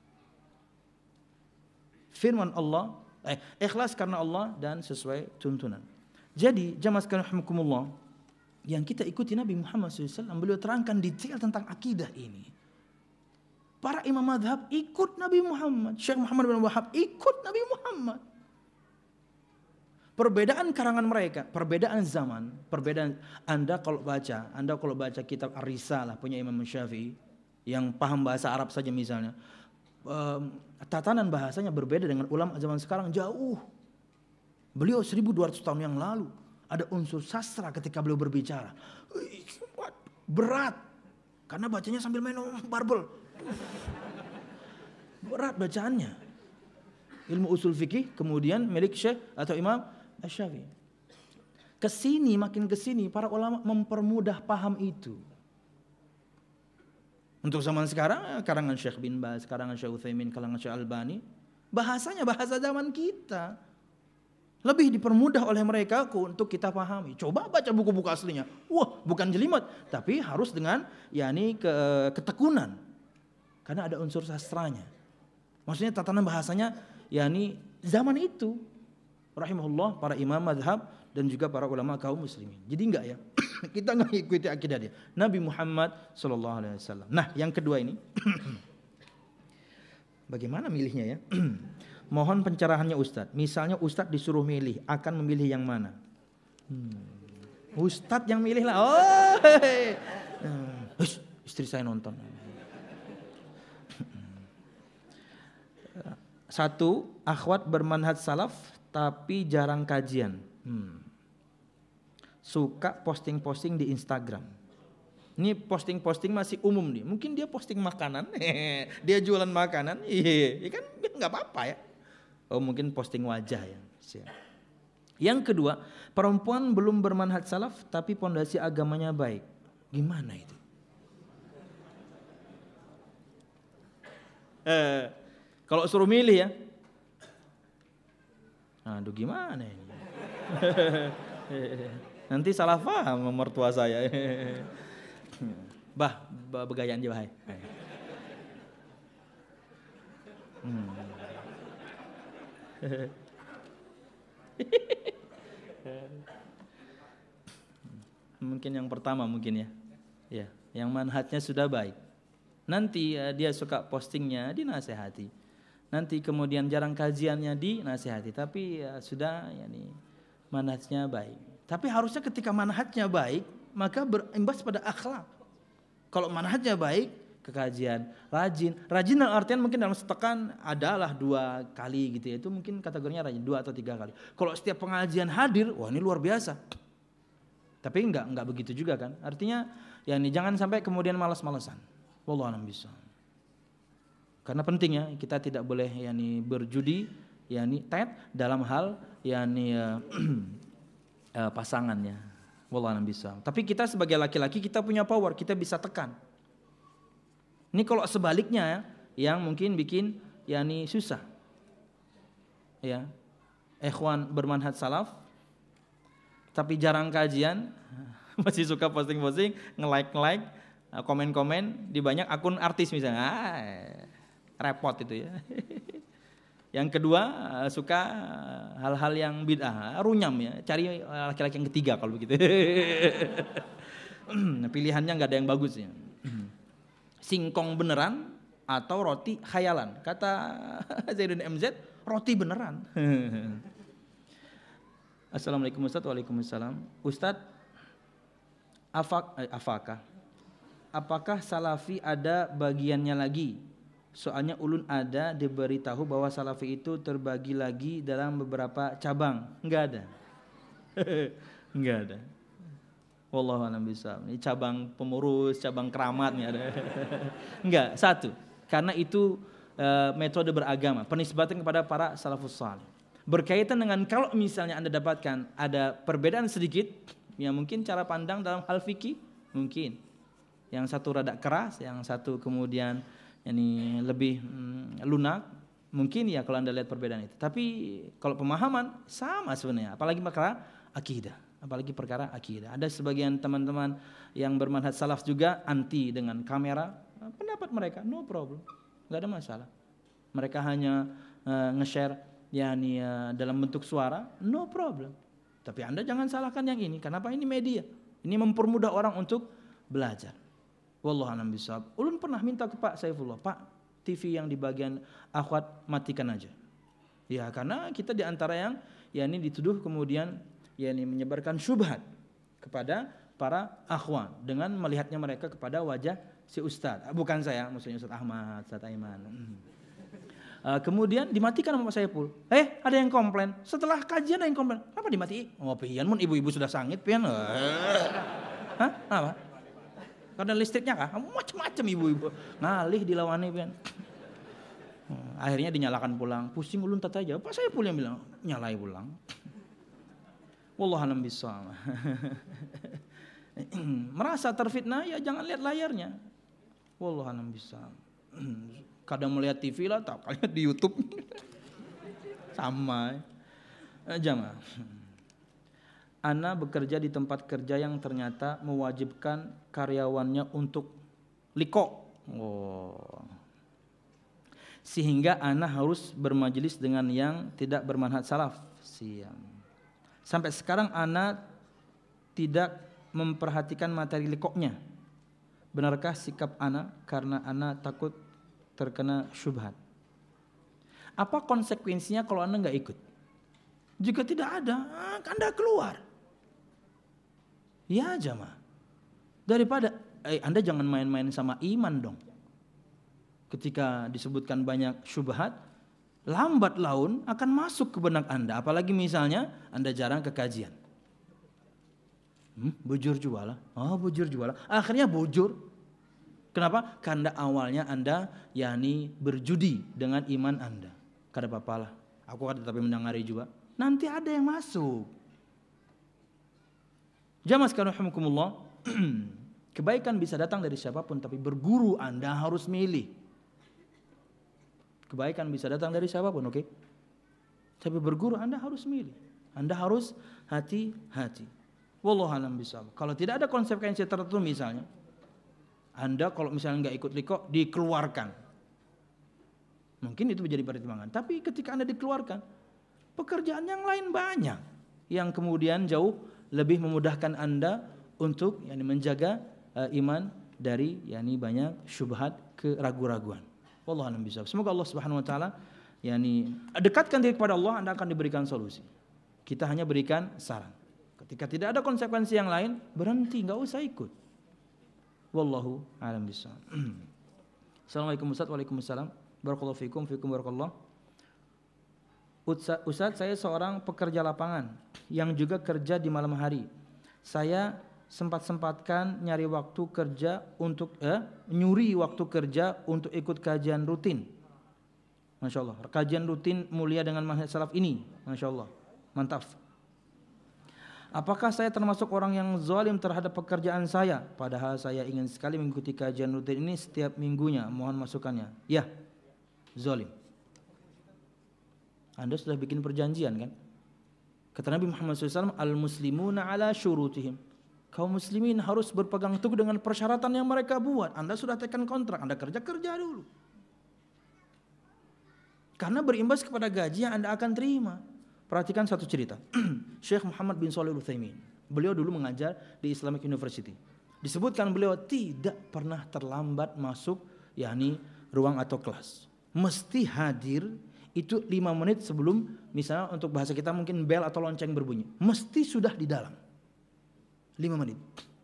Firman Allah, eh, ikhlas karena Allah dan sesuai tuntunan. Jadi jamaah sekalian rahimakumullah, yang kita ikuti Nabi Muhammad shallallahu alaihi wasallam, beliau terangkan detail tentang akidah ini. Para imam madhab ikut Nabi Muhammad, Syekh Muhammad bin Wahab ikut Nabi Muhammad. Perbedaan karangan mereka, perbedaan zaman, perbedaan. Anda kalau baca, Anda kalau baca kitab Ar-Risalah punya Imam Syafi'i yang paham bahasa Arab saja misalnya, um, tatanan bahasanya berbeda dengan ulama zaman sekarang jauh. Beliau seribu dua ratus tahun yang lalu ada unsur sastra ketika beliau berbicara. Berat karena bacanya sambil main barbel. Berat bacaannya. Ilmu usul fikih kemudian milik Syekh atau Imam Asy-Syafi'i. Kesini makin kesini para ulama mempermudah paham itu. Untuk zaman sekarang karangan Syekh bin Baz, karangan Syekh Utsaimin, karangan Syekh Albani, bahasanya bahasa zaman kita. Lebih dipermudah oleh mereka untuk kita pahami. Coba baca buku-buku aslinya. Wah, bukan jelimet, tapi harus dengan yakni ke, ketekunan. Karena ada unsur sastranya. Maksudnya tatanan bahasanya yakni zaman itu. Rahimahullah para imam madhab dan juga para ulama kaum muslimin. Jadi enggak ya, kita enggak ikuti akidah dia. Nabi Muhammad sallallahu alaihi wasallam. Nah, yang kedua ini, bagaimana milihnya ya? Mohon pencerahannya Ustadz. Misalnya Ustadz disuruh milih, akan memilih yang mana? Hmm. Ustadz yang milih lah. Oh, hmm. Hush, istri saya nonton. Satu, akhwat bermanhaj salaf tapi jarang kajian. Hmm. Suka posting-posting di Instagram. Ini posting-posting masih umum nih. Mungkin dia posting makanan, dia jualan makanan, iya, kan nggak apa-apa ya. Oh mungkin posting wajah ya. Yang kedua, perempuan belum bermanhaj salaf tapi pondasi agamanya baik. Gimana itu? Eh, kalau suruh milih ya. Aduh gimana ini? Nanti salah paham mertua saya. Bah, bah begayaan aja bahaya. Hmm. Mungkin yang pertama mungkin ya. Ya, yang manhajnya sudah baik. Nanti ya, dia suka postingnya dinasehati. Nanti kemudian jarang kajiannya dinasehati, tapi ya sudah yakni manhajnya baik. Tapi harusnya ketika manhajnya baik, maka berimbas pada akhlak. Kalau manhajnya baik, kekajian, rajin. Rajin dalam artian mungkin dalam setekan adalah dua kali gitu ya. Itu mungkin kategorinya rajin, dua atau tiga kali. Kalau setiap pengajian hadir, wah ini luar biasa. Tapi enggak, enggak begitu juga kan. Artinya ya ini jangan sampai kemudian malas-malasan. Wallahu a'lam bishawab. Karena pentingnya kita tidak boleh yakni berjudi yakni tet dalam hal yakni uh, uh, pasangannya. Wallahu a'lam bishawab. Tapi kita sebagai laki-laki kita punya power, kita bisa tekan. Ini kalau sebaliknya yang mungkin bikin yakni susah. Ya. Ikhwan bermanhaj salaf tapi jarang kajian, masih suka posting-posting, nge-like-like, komen-komen di banyak akun artis misalnya. Ah, repot itu ya. Yang kedua suka hal-hal yang bid'ah, runyam ya, cari laki-laki yang ketiga kalau begitu. Pilihannya nggak ada yang bagus ya. Singkong beneran atau roti khayalan. Kata Zaidun M Z, roti beneran. Assalamualaikum Ustaz. Waalaikumsalam. Ustaz, afak, eh, afakah? Apakah salafi ada bagiannya lagi? Soalnya ulun ada diberitahu bahwa salafi itu terbagi lagi dalam beberapa cabang. Enggak ada. Enggak ada. Wallahu a'lam bishawab. Ini cabang pemurus, cabang keramat nih ada. Enggak, satu. Karena itu e, metode beragama, penisbatan kepada para salafus salih. Berkaitan dengan kalau misalnya Anda dapatkan ada perbedaan sedikit, ya mungkin cara pandang dalam hal fikih mungkin. Yang satu rada keras, yang satu kemudian ini lebih hmm, lunak, mungkin ya kalau Anda lihat perbedaan itu. Tapi kalau pemahaman sama sebenarnya, apalagi perkara akidah, apalagi perkara akidah. Ada sebagian teman-teman yang bermanhaj salaf juga anti dengan kamera, pendapat mereka no problem, nggak ada masalah. Mereka hanya uh, nge-share yakni uh, dalam bentuk suara, no problem. Tapi Anda jangan salahkan yang ini, kenapa ini media? Ini mempermudah orang untuk belajar. Wallahu a'lam bishawab. Ulun pernah minta ke Pak Saifullah, Pak, T V yang di bagian akhwat matikan aja. Ya karena kita di antara yang ya ini dituduh kemudian ya ini menyebarkan syubhat kepada para akhwan dengan melihatnya mereka kepada wajah si ustaz. Bukan saya, maksudnya Ustaz Ahmad, Ustaz Aiman. Uh, kemudian dimatikan sama Pak Saiful. Eh, ada yang komplain. Setelah kajian ada yang komplain. Kenapa dimatiin? Oh, pian mun ibu-ibu sudah sangit pian. Hah? Apa? Karena listriknya kah? Macam-macam ibu-ibu. Ngalih dilawani pian. Akhirnya dinyalakan pulang. Pusing ulun tata aja. Pak Saiful yang bilang, nyalai pulang. Wallahu a'lam bishawab. Merasa terfitnah ya jangan lihat layarnya. Wallahu a'lam bishawab. Kadang melihat T V lah, tak lihat di YouTube. Sama. Jamaah. Ana bekerja di tempat kerja yang ternyata mewajibkan karyawannya untuk liko. Oh. Sehingga ana harus bermajelis dengan yang tidak bermanhaj salaf. Siam. Sampai sekarang ana tidak memperhatikan materi likoknya. Benarkah sikap ana karena ana takut terkena syubhat? Apa konsekuensinya kalau Anda nggak ikut? Jika tidak ada, Anda keluar. Ya jamaah. Daripada eh, Anda jangan main-main sama iman dong. Ketika disebutkan banyak syubhat, lambat laun akan masuk ke benak Anda. Apalagi misalnya Anda jarang ke kajian. Hmm, bujur jualah. Oh, bujur jualah. Akhirnya bujur. Kenapa? Karena awalnya Anda yakni berjudi dengan iman Anda. Kada apa-apalah. Aku kan tetapi mendengari juga. Nanti ada yang masuk. Jamaah sekalian rahimakumullah. Kebaikan bisa datang dari siapapun, tapi berguru Anda harus milih. Kebaikan bisa datang dari siapapun, oke? Okay? Tapi berguru Anda harus milih. Anda harus hati-hati. Wallahu a'lam bishawab. Kalau tidak ada konsekuensi tertentu misalnya, Anda kalau misalnya nggak ikut liko, dikeluarkan. Mungkin itu menjadi pertimbangan. Tapi ketika Anda dikeluarkan, pekerjaan yang lain banyak yang kemudian jauh lebih memudahkan Anda untuk yakni menjaga uh, iman dari yakni banyak syubhat keraguan-raguan. Wallahu a'lam bishawab. Semoga Allah Subhanahu wa taala yakni dekatkan diri kepada Allah, Anda akan diberikan solusi. Kita hanya berikan saran. Ketika tidak ada konsekuensi yang lain, berhenti, enggak usah ikut. Wallahu a'lam bishawab. Assalamualaikum Ustaz. Waalaikumsalam. Barakallahu fikum, fikum barakallah. Ustaz, saya seorang pekerja lapangan yang juga kerja di malam hari. Saya sempat-sempatkan nyari waktu kerja untuk eh, nyuri waktu kerja untuk ikut kajian rutin. Masya Allah. Kajian rutin mulia dengan manhaj salaf ini. Masya Allah. Mantap. Apakah saya termasuk orang yang zalim terhadap pekerjaan saya? Padahal saya ingin sekali mengikuti kajian rutin ini setiap minggunya. Mohon masukannya. Ya, zalim. Anda sudah bikin perjanjian kan? Kata Nabi Muhammad shallallahu alaihi wasallam, al-muslimuna ala syurutihim. Kaum muslimin harus berpegang teguh dengan persyaratan yang mereka buat. Anda sudah tekan kontrak, Anda kerja-kerja dulu. Karena berimbas kepada gaji yang Anda akan terima. Perhatikan satu cerita. Syekh Muhammad bin Shalih Al-Utsaimin. Beliau dulu mengajar di Islamic University. Disebutkan beliau tidak pernah terlambat masuk yakni ruang atau kelas. Mesti hadir itu lima menit sebelum, misalnya untuk bahasa kita mungkin bel atau lonceng berbunyi. Mesti sudah di dalam. lima menit.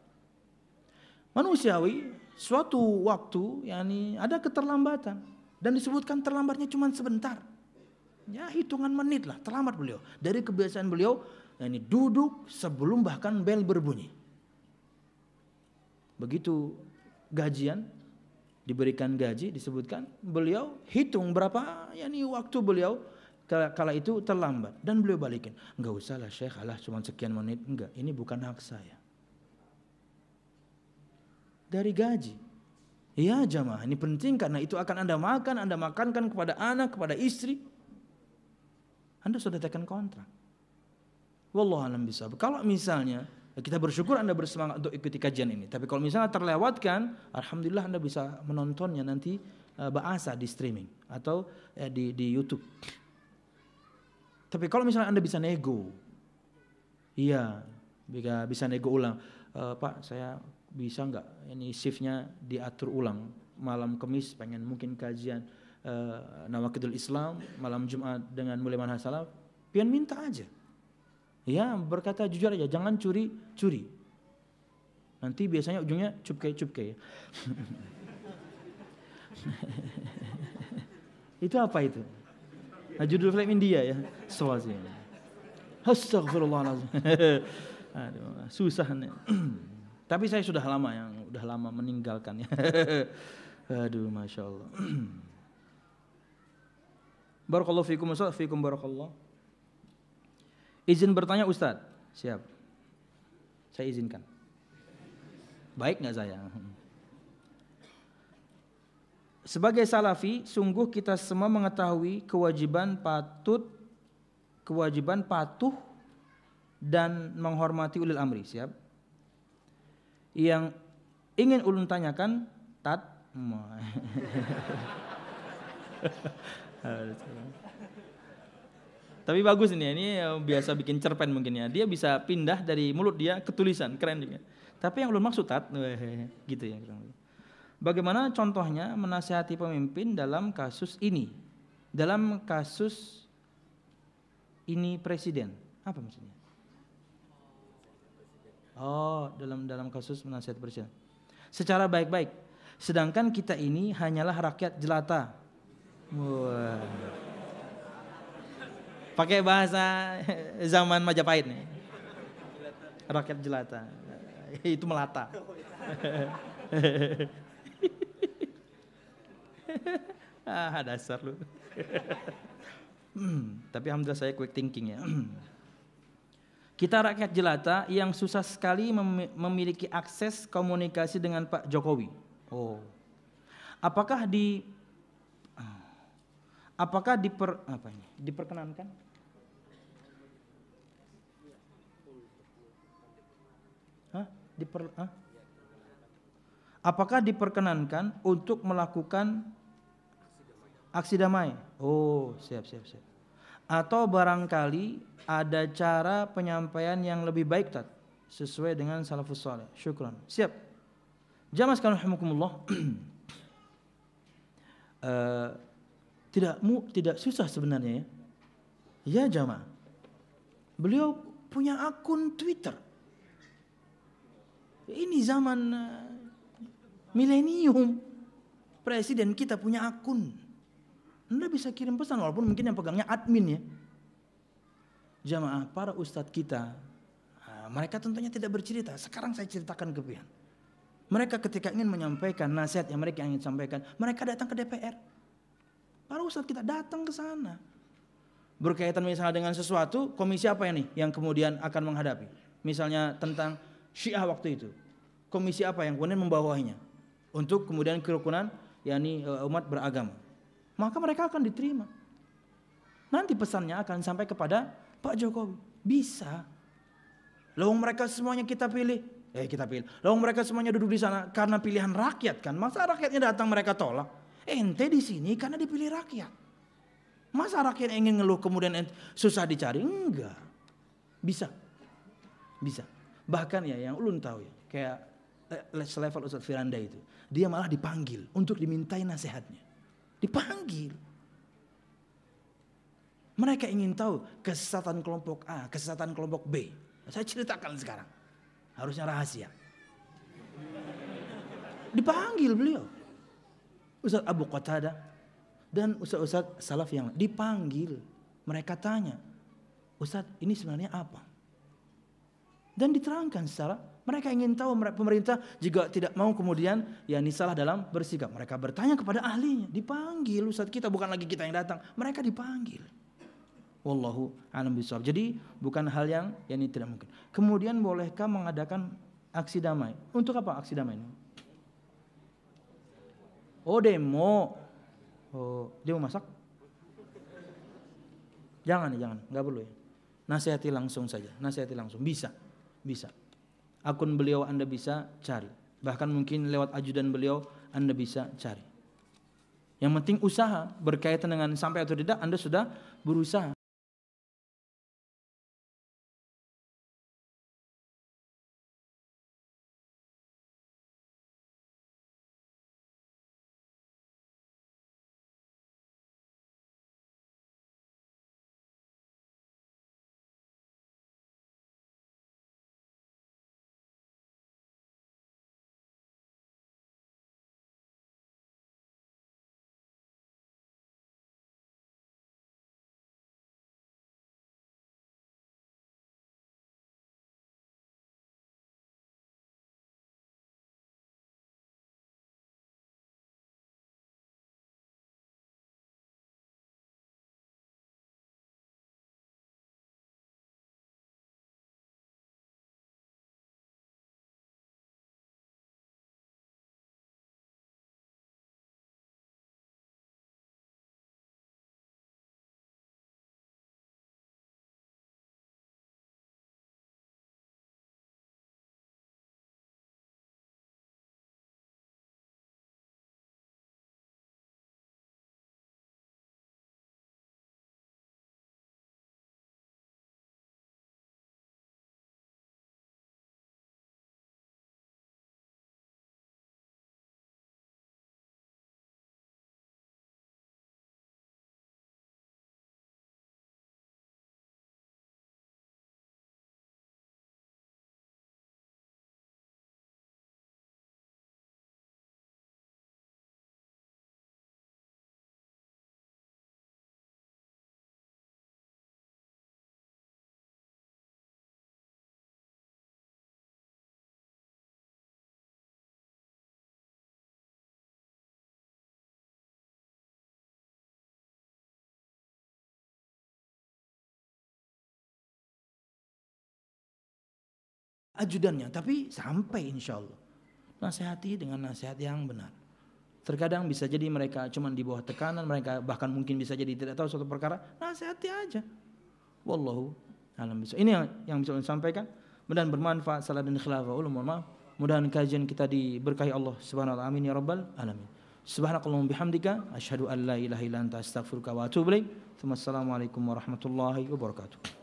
Manusiawi suatu waktu yakni ada keterlambatan dan disebutkan terlambatnya cuma sebentar. Ya hitungan menit lah terlambat beliau. Dari kebiasaan beliau yakni duduk sebelum bahkan bel berbunyi. Begitu gajian diberikan gaji disebutkan beliau hitung berapa yakni waktu beliau kala itu terlambat dan beliau balikin. Enggak usah lah Syekh, alah cuma sekian menit. Enggak, ini bukan hak saya. Dari gaji. Ya jamaah, ini penting karena itu akan Anda makan, Anda makankan kepada anak, kepada istri. Anda sudah tekan kontrak. Wallahu a'lam bishawab. Kalau misalnya kita bersyukur Anda bersemangat untuk ikuti kajian ini. Tapi kalau misalnya terlewatkan, alhamdulillah Anda bisa menontonnya nanti uh, bahasa di streaming atau uh, di di YouTube. Tapi kalau misalnya Anda bisa nego, iya, bisa bisa nego ulang. E, Pak, saya bisa nggak ini shiftnya diatur ulang malam Kamis pengen mungkin kajian e, Nawaqidul Islam malam Jumat dengan mulai manhaj salaf, pian minta aja. Ya berkata jujur aja, jangan curi-curi. Nanti biasanya ujungnya cupke-cupke. Itu apa itu? Nah, judul film India ya, Swazia. Astagfirullahaladzim. Aduh, susah nih. Tapi saya sudah lama yang udah lama meninggalkannya. Aduh, masya Allah. Barakallahu fikum, Ustaz, fikum barakallah. Izin bertanya Ustaz. Siap. Saya izinkan. Baik nggak saya? Sebagai salafi, sungguh kita semua mengetahui kewajiban patut, kewajiban patuh dan menghormati ulil amri. Siap. Yang ingin ulun tanyakan, tat. Tapi bagus ini, ini biasa bikin cerpen mungkin ya. Dia bisa pindah dari mulut dia ke tulisan, keren juga. Tapi yang ulun maksud tat, gitu ya. Bagaimana contohnya menasihati pemimpin dalam kasus ini? Dalam kasus ini presiden. Apa maksudnya? Oh, dalam dalam kasus menasihati presiden. Secara baik-baik. Sedangkan kita ini hanyalah rakyat jelata. Wah. Pakai bahasa zaman Majapahit nih. Rakyat jelata. Itu melata. Ah, dasar lu. hmm, tapi alhamdulillah saya quick thinking ya. Kita rakyat jelata yang susah sekali mem- memiliki akses komunikasi dengan Pak Jokowi. Oh. Apakah di Apakah diper apa ini? Diperkenankan? Hah? Diper Hah? Apakah diperkenankan untuk melakukan aksi damai? Oh, siap, siap, siap. Atau barangkali ada cara penyampaian yang lebih baik, Tat, sesuai dengan salafus saleh. Syukran. Siap. Jamaah sekalian rahimakumullah. uh, tidak mu, tidak susah sebenarnya ya. Ya jamaah. Beliau punya akun Twitter. Ini zaman uh, milenium, presiden kita punya akun. Anda bisa kirim pesan walaupun mungkin yang pegangnya admin ya. Jamaah, para ustadz kita, mereka tentunya tidak bercerita. Sekarang saya ceritakan ke pian. Mereka ketika ingin menyampaikan nasihat yang mereka ingin sampaikan, mereka datang ke D P R. Para ustadz kita datang ke sana. Berkaitan misalnya dengan sesuatu, komisi apa ini yang kemudian akan menghadapi? Misalnya tentang Syiah waktu itu. Komisi apa yang kemudian membawahinya? Untuk kemudian kerukunan yakni umat beragama, maka mereka akan diterima. Nanti pesannya akan sampai kepada Pak Jokowi. Bisa. Lalu mereka semuanya kita pilih, eh kita pilih. Lalu mereka semuanya duduk di sana karena pilihan rakyat kan? Masa rakyatnya datang mereka tolak? Ente di sini karena dipilih rakyat. Masa rakyat ingin ngeluh kemudian susah dicari? Enggak. Bisa, bisa. Bahkan ya yang ulun tahu ya, kayak selevel Ustadz Firanda itu, dia malah dipanggil untuk dimintai nasihatnya. Dipanggil. Mereka ingin tahu kesesatan kelompok A, kesesatan kelompok B. Saya ceritakan sekarang. Harusnya rahasia. Dipanggil beliau. Ustaz Abu Qatadah dan ustaz-ustaz salaf yang dipanggil. Mereka tanya, Ustaz ini sebenarnya apa? Dan diterangkan secara, mereka ingin tahu, pemerintah juga tidak mau kemudian ya ini salah dalam bersikap. Mereka bertanya kepada ahlinya, dipanggil Ustaz, kita bukan lagi kita yang datang, mereka dipanggil. Wallahu a'lam bishawab. Jadi bukan hal yang yang ini tidak mungkin. Kemudian bolehkah mengadakan aksi damai? Untuk apa aksi damai ini? Oh demo. Oh, dia mau masak? Jangan, jangan, nggak perlu ya. Nasihati langsung saja, nasihati langsung. Bisa, bisa. Akun beliau Anda bisa cari. Bahkan mungkin lewat ajudan beliau Anda bisa cari. Yang penting usaha, berkaitan dengan sampai atau tidak Anda sudah berusaha. Ajudannya, tapi sampai insya Allah. Nasihati dengan nasihat yang benar. Terkadang bisa jadi mereka cuma di bawah tekanan, mereka bahkan mungkin bisa jadi tidak tahu suatu perkara, nasihati aja. Wallahu a'lam bishawab. Ini yang, yang bisa saya sampaikan. Mudah-mudahan bermanfaat. Salah dan khilaf, ulum, mohon maaf. Mudah-mudahan kajian kita diberkahi Allah Subhanahu wa taala. Amin ya rabbal alamin. Subhanakallahumma bihamdika asyhadu an la ilaha illa anta astaghfiruka wa atubu ilaik. Assalamualaikum warahmatullahi wabarakatuh.